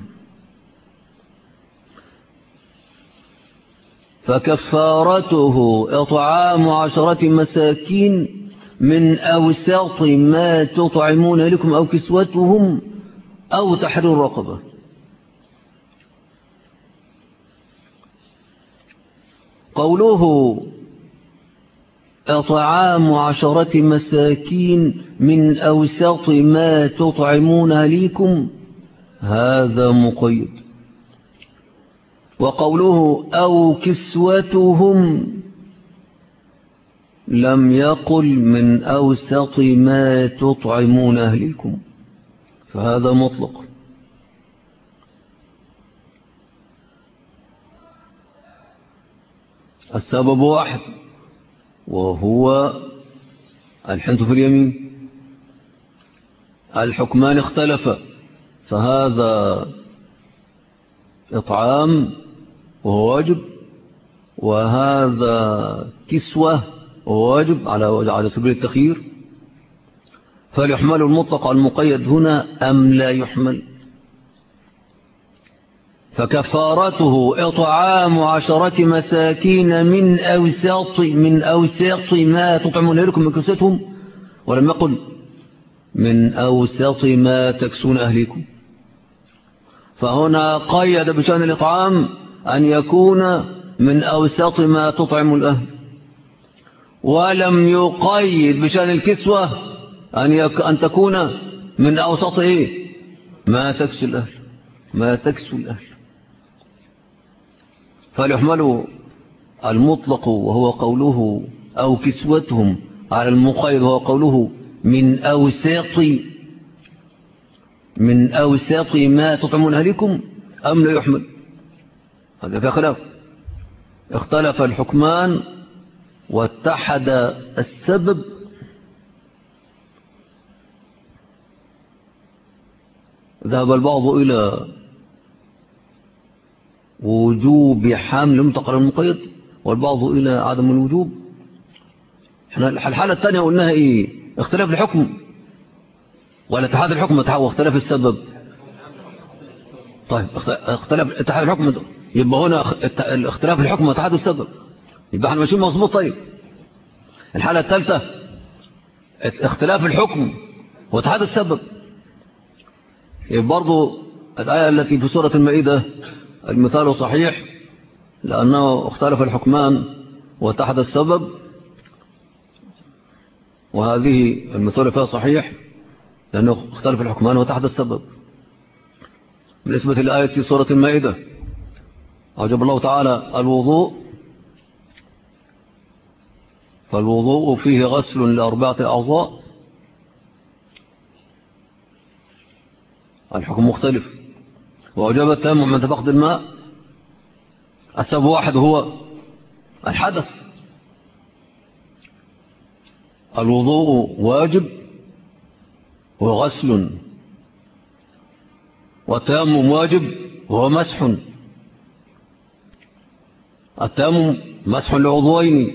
فكفارته إطعام 10 مساكين من أوسط ما تطعمون لكم أو كسوتهم أو تحرير رقبة. قوله إطعام 10 مساكين من أوسط ما تطعمون لكم هذا مقيد. وقوله أو كسوتهم لم يقل من أوسط ما تطعمون أهلكم فهذا مطلق. السبب واحد وهو الحنث في اليمين. الحكمان اختلفا فهذا إطعام وهو واجب وهذا كسوة وهو واجب على سبيل التخيير. فهل يحمل المطلق على المقيد هنا أم لا يحمل؟ فكفارته إطعام 10 مساكين من أوسط ما تطعمون لكم من كسوتهم ولم يقل من أوسط ما تكسون أهلكم. فهنا قيد بشأن الإطعام أن يكون من أوسط ما تطعم الأهل ولم يقيد بشأن الكسوة أن تكون من أوسط ما تكسو الأهل. فليحمل المطلق وهو قوله أو كسوتهم على المقيد وهو قوله من أوسط ما تطعمون أهلكم أم لا يحمل؟ هذا في خلاف. اختلف الحكمان واتحد السبب ذهب البعض إلى وجوب حمل المطلق على المقيد والبعض إلى عدم الوجوب. احنا الحالة الثانية قلناها ايه؟ اختلاف الحكم ولا اتحاد الحكم واختلاف السبب؟ طيب اختلاف اتحاد الحكم يبقى هنا اختلاف الحكم واتحاد السبب، يبقى احنا ماشيين مظبوط. طيب الحالة الثالثة اختلاف الحكم واتحاد السبب، يبقى برضو الآية التي في سورة المائدة المثال صحيح لأنه اختلف الحكمان واتحد السبب، وهذه المثال فيها صحيح لأنه اختلف الحكمان واتحد السبب. بالنسبة للآية في سورة المائدة أوجب الله تعالى الوضوء، فالوضوء فيه غسل لأربعة أعضاء، الحكم مختلف. وأوجب التيمم من فقد الماء، السبب واحد هو الحدث. الوضوء واجب وغسل، والتيمم واجب وهو مسح. التيمم مسح لعضوين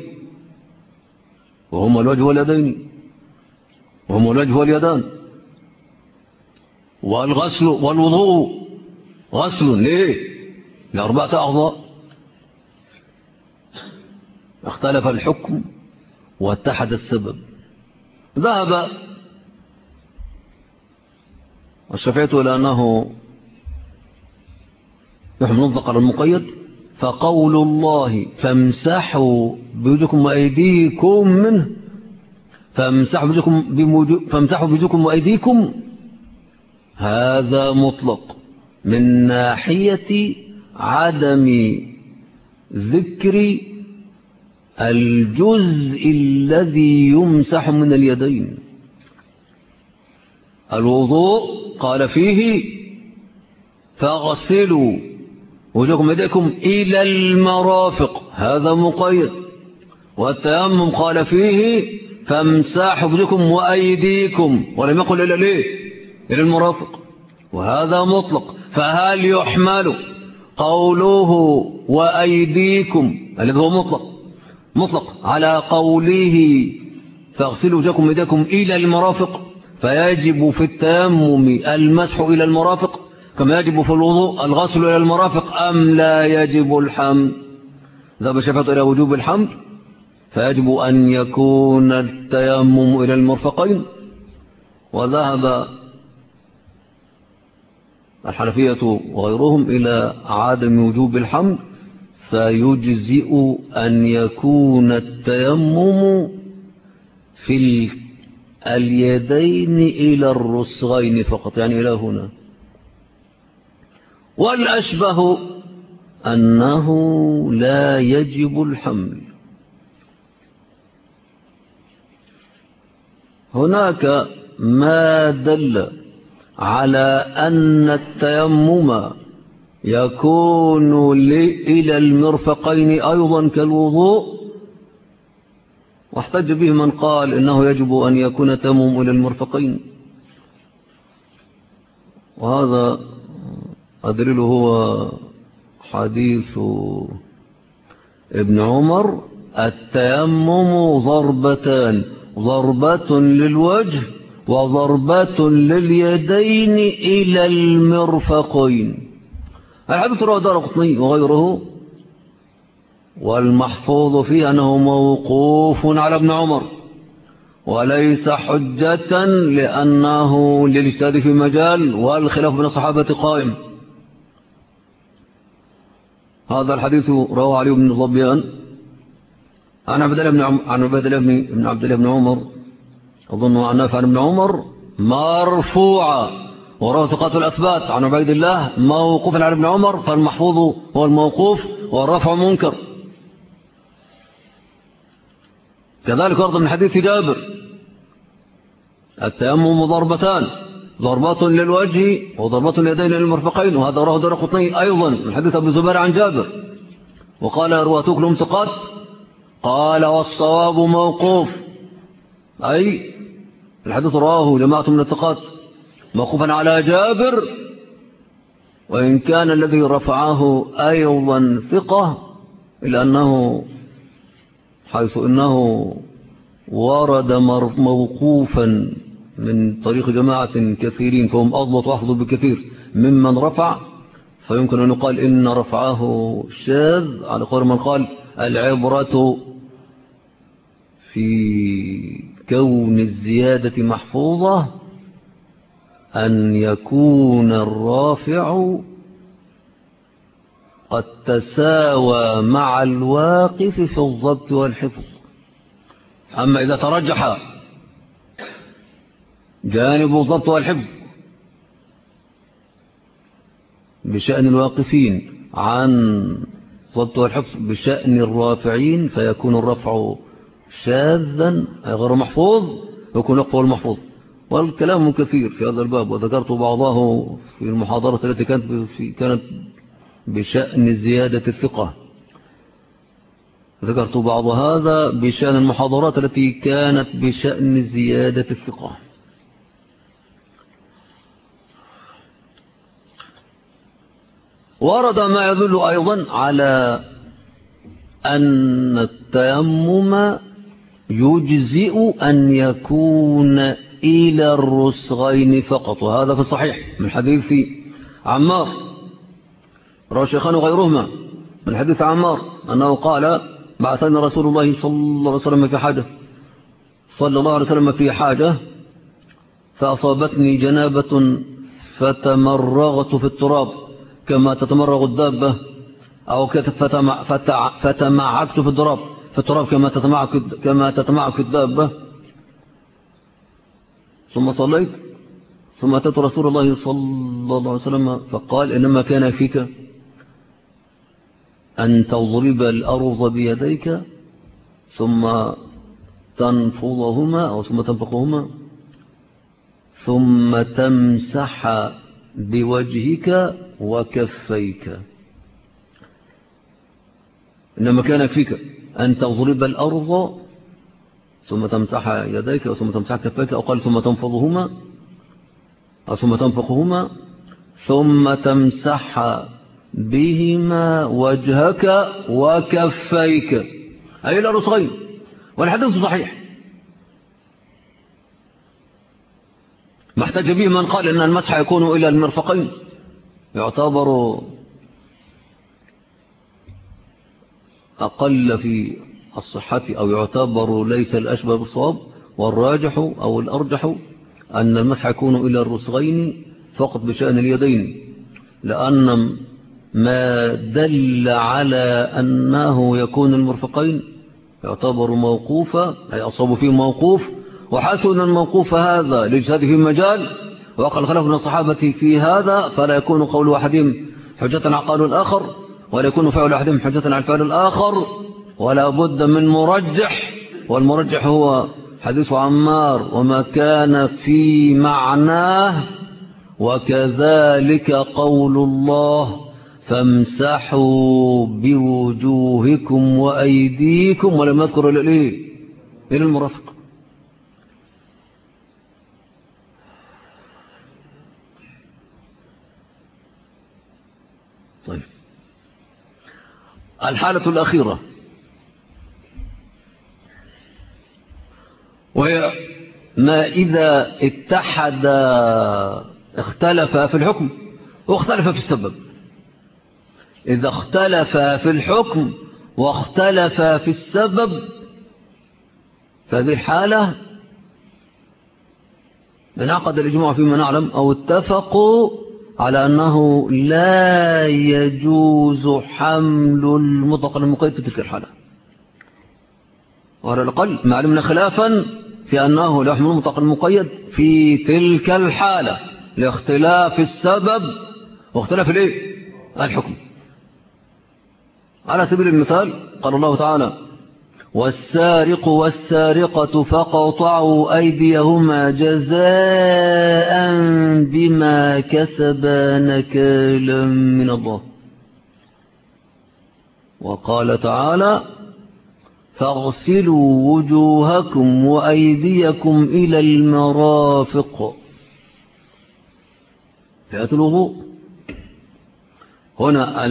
وهما الوجه واليدين، وهما الوجه واليدان. والغسل والوضوء غسل ليه؟ لأربعة أعضاء. اختلف الحكم واتحد السبب. ذهب الشافعية إلى أنه يحمل المطلق على المقيد، فقول الله فامسحوا بوجوهكم وأيديكم منه، فامسحوا بوجوهكم وأيديكم، هذا مطلق من ناحية عدم ذكر الجزء الذي يمسح من اليدين. الوضوء قال فيه فاغسلوا وجوهكم وأيديكم إلى المرافق، هذا مقيد. والتيمم قال فيه فامسحوا بوجوهكم وأيديكم، ولم يقل إلا ليه؟ إلى المرافق، وهذا مطلق. فهل يحمل قوله وأيديكم الذي هو مطلق على قوله فاغسلوا وجوهكم وأيديكم إلى المرافق، فيجب في التيمم المسح إلى المرافق كما يجب في الوضوء الغسل إلى المرافق، أم لا يجب الحمل؟ ذهب الشافعية إلى وجوب الحمل، فيجب أن يكون التيمم إلى المرفقين. وذهب الحنفية وغيرهم إلى عدم وجوب الحمل، فيجزئ أن يكون التيمم في اليدين إلى الرسغين فقط، يعني إلى هنا. والأشبه أنه لا يجب الحمل. هناك ما دل على أن التيمم يكون إلى المرفقين أيضا كالوضوء، واحتج به من قال إنه يجب أن يكون التيمم إلى المرفقين، وهذا أدلل هو حديث ابن عمر التيمم ضربتان، ضربة للوجه وضربة لليدين إلى المرفقين. الحديث رواه الدارقطني وغيره، والمحفوظ فيه أنه موقوف على ابن عمر وليس حجة لأنه للاجتهاد في مجال والخلاف بين الصحابة قائم. هذا الحديث رواه علي بن ظبيان عن عبد الله بن عمر، أظن عن نافع عن ابن عمر مرفوعا، ورواه ثقات الأثبات عن عبيد الله موقوفا على ابن عمر، فالمحفوظ هو الموقوف والرفع منكر. كذلك ورد من حديث جابر التيمم ضربتان، ضربة للوجه وضربة لليدين للمرفقين، وهذا رواه الدارقطني أيضا من حديث أبي زبير عن جابر، وقال رواته كلهم ثقات قال والصواب موقوف، أي الحديث رواه جماعة من الثقات موقوفا على جابر، وإن كان الذي رفعه أيضا ثقة، إلا أنه حيث إنه ورد موقوفا من طريق جماعة كثيرين فهم أضبط وأحفظ بكثير ممن رفع، فيمكن أن يقال إن رفعه شاذ، على قول من قال العبرة في كون الزيادة محفوظة أن يكون الرافع قد تساوى مع الواقف في الضبط والحفظ. أما إذا ترجح جانب الضبط والحفظ بشأن الواقفين عن الضبط والحفظ بشأن الرافعين، فيكون الرفع شاذا غير محفوظ، ويكون وقفه المحفوظ. والكلام كثير في هذا الباب، وذكرت بعضه في المحاضرة التي كانت بشأن زيادة الثقة. ذكرت بعض هذا بشأن المحاضرات التي كانت بشأن زيادة الثقة. ورد ما يدل أيضا على أن التيمم يجزئ أن يكون إلى الرسغين فقط، وهذا في الصحيح من حديث عمار رواه الشيخان وغيرهما، من حديث عمار أنه قال بعثني رسول الله صلى الله عليه وسلم في حاجة فأصابتني جنابة فتمرغت في التراب كما تتمرغ الدابة، أو فتمعكت في التراب كما تتمعك الدابة، ثم صليت، ثم أتيت رسول الله صلى الله عليه وسلم فقال إنما كان فيك أن تضرب الأرض بيديك ثم تنفضهما أو ثم تنفقهما ثم تمسح بوجهك وكفيك. إنما كان فيك أن تضرب الأرض ثم تمسح يديك ثم تمسح كفيك، أو قال ثم تنفضهما أو ثم تنفقهما ثم تمسح بهما وجهك وكفيك، أي إلى الرسغين. والحديث صحيح، ما احتج به من قال إن المسح يكون إلى المرفقين، يعتبر أقل في الصحة، أو يعتبر ليس الأشبه بالصواب، والراجح أو الأرجح أن المسح يكون إلى الرسغين فقط بشأن اليدين، لأن ما دل على أنه يكون المرفقين يعتبر موقوفا، أي أصاب فيه موقوف، وحسن الموقوف هذا لاجتهاد في مجال، وأقل خلاف من الصحابة في هذا، فلا يكون قول واحدهم حجة على قول الآخر، ولا يكون فعل واحدهم حجة على فعل الآخر، ولا بد من مرجح، والمرجح هو حديث عمار وما كان في معناه، وكذلك قول الله فامسحوا بوجوهكم وأيديكم، ولم يذكر إلى المرافق. طيب، الحالة الأخيرة وهي ما إذا اختلف في الحكم واختلف في السبب. إذا اختلف في الحكم واختلف في السبب، فهذه الحالة انعقد الإجماع فيما نعلم، أو اتفقوا على أنه لا يجوز حمل المطلق المقيد في تلك الحالة، وعلى الأقل ما علمنا خلافا في أنه لا يحمل المطلق المقيد في تلك الحالة لاختلاف السبب واختلاف الحكم. على سبيل المثال قال الله تعالى والسارق والسارقة فقطعوا أيديهما جزاء بما كسبا نكالا من الله. وقال تعالى فاغسلوا وجوهكم وأيديكم إلى المرافق. في آية الوضوء هنا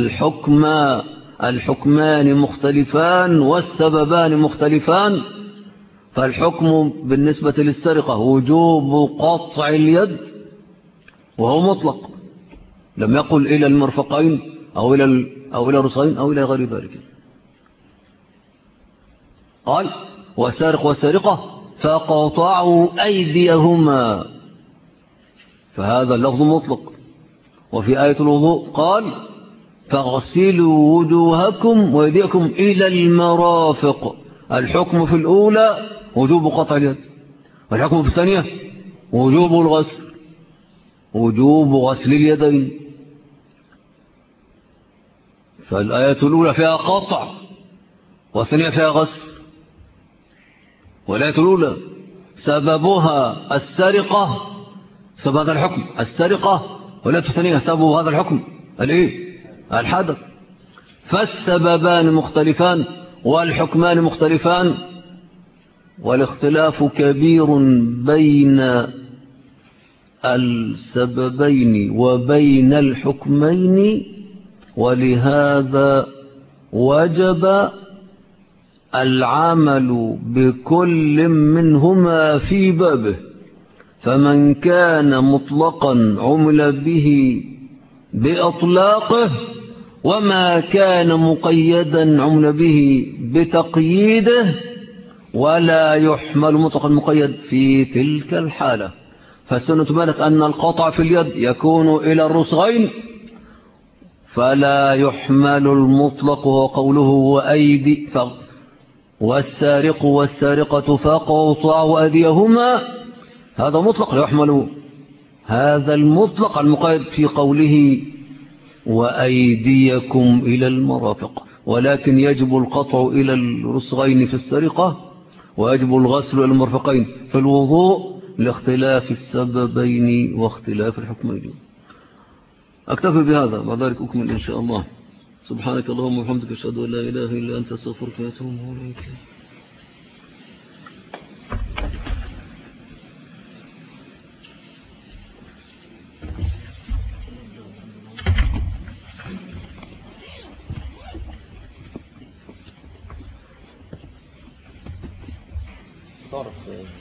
الحكمان مختلفان والسببان مختلفان. فالحكم بالنسبة للسرقة وجوب قطع اليد وهو مطلق، لم يقل إلى المرفقين أو إلى الرسغين أو إلى غير ذلك. قال والسارق والسارقة فقطعوا أيديهما، فهذا اللفظ مطلق. وفي آية الوضوء قال فاغسلوا وجوهكم وأيديكم إلى المرافق. الحكم في الأولى وجوب قطع اليد، والحكم في الثانية وجوب الغسل، وجوب غسل اليدين. فالآية الأولى فيها قطع والثانية فيها غسل. والآية الأولى سببها السرقة، سبب هذا الحكم السرقة، والآية الثانية سبب هذا الحكم الحدث. فالسببان مختلفان والحكمان مختلفان، والاختلاف كبير بين السببين وبين الحكمين، ولهذا وجب العمل بكل منهما في بابه. فمن كان مطلقا عمل به بإطلاقه، وما كان مقيدا عمل به بتقييده، ولا يحمل مطلقا مقيد في تلك الحالة. فالسنة بانت أن القطع في اليد يكون إلى الرسغين، فلا يحمل المطلق. وقوله والسارق والسارقة فقطعوا أيديهما، هذا مطلق لا يحمل هذا المطلق المقيد في قوله وأيديكم إلى المرافق. ولكن يجب القطع إلى الرسغين في السرقة، ويجب الغسل إلى المرفقين في الوضوء، لاختلاف السببين واختلاف الحكمين. أكتفي بهذا، بعد ذلك أكمل إن شاء الله. سبحانك اللهم وبحمدك، أشهد أن لا إله إلا أنت، أستغفرك وأتوب إليك. تعرف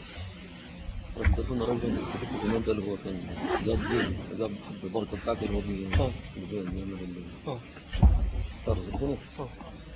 رجل كتبت زمان ده اللي هو كان جاب البركة بتاعته اللي هو تعرف الخنوق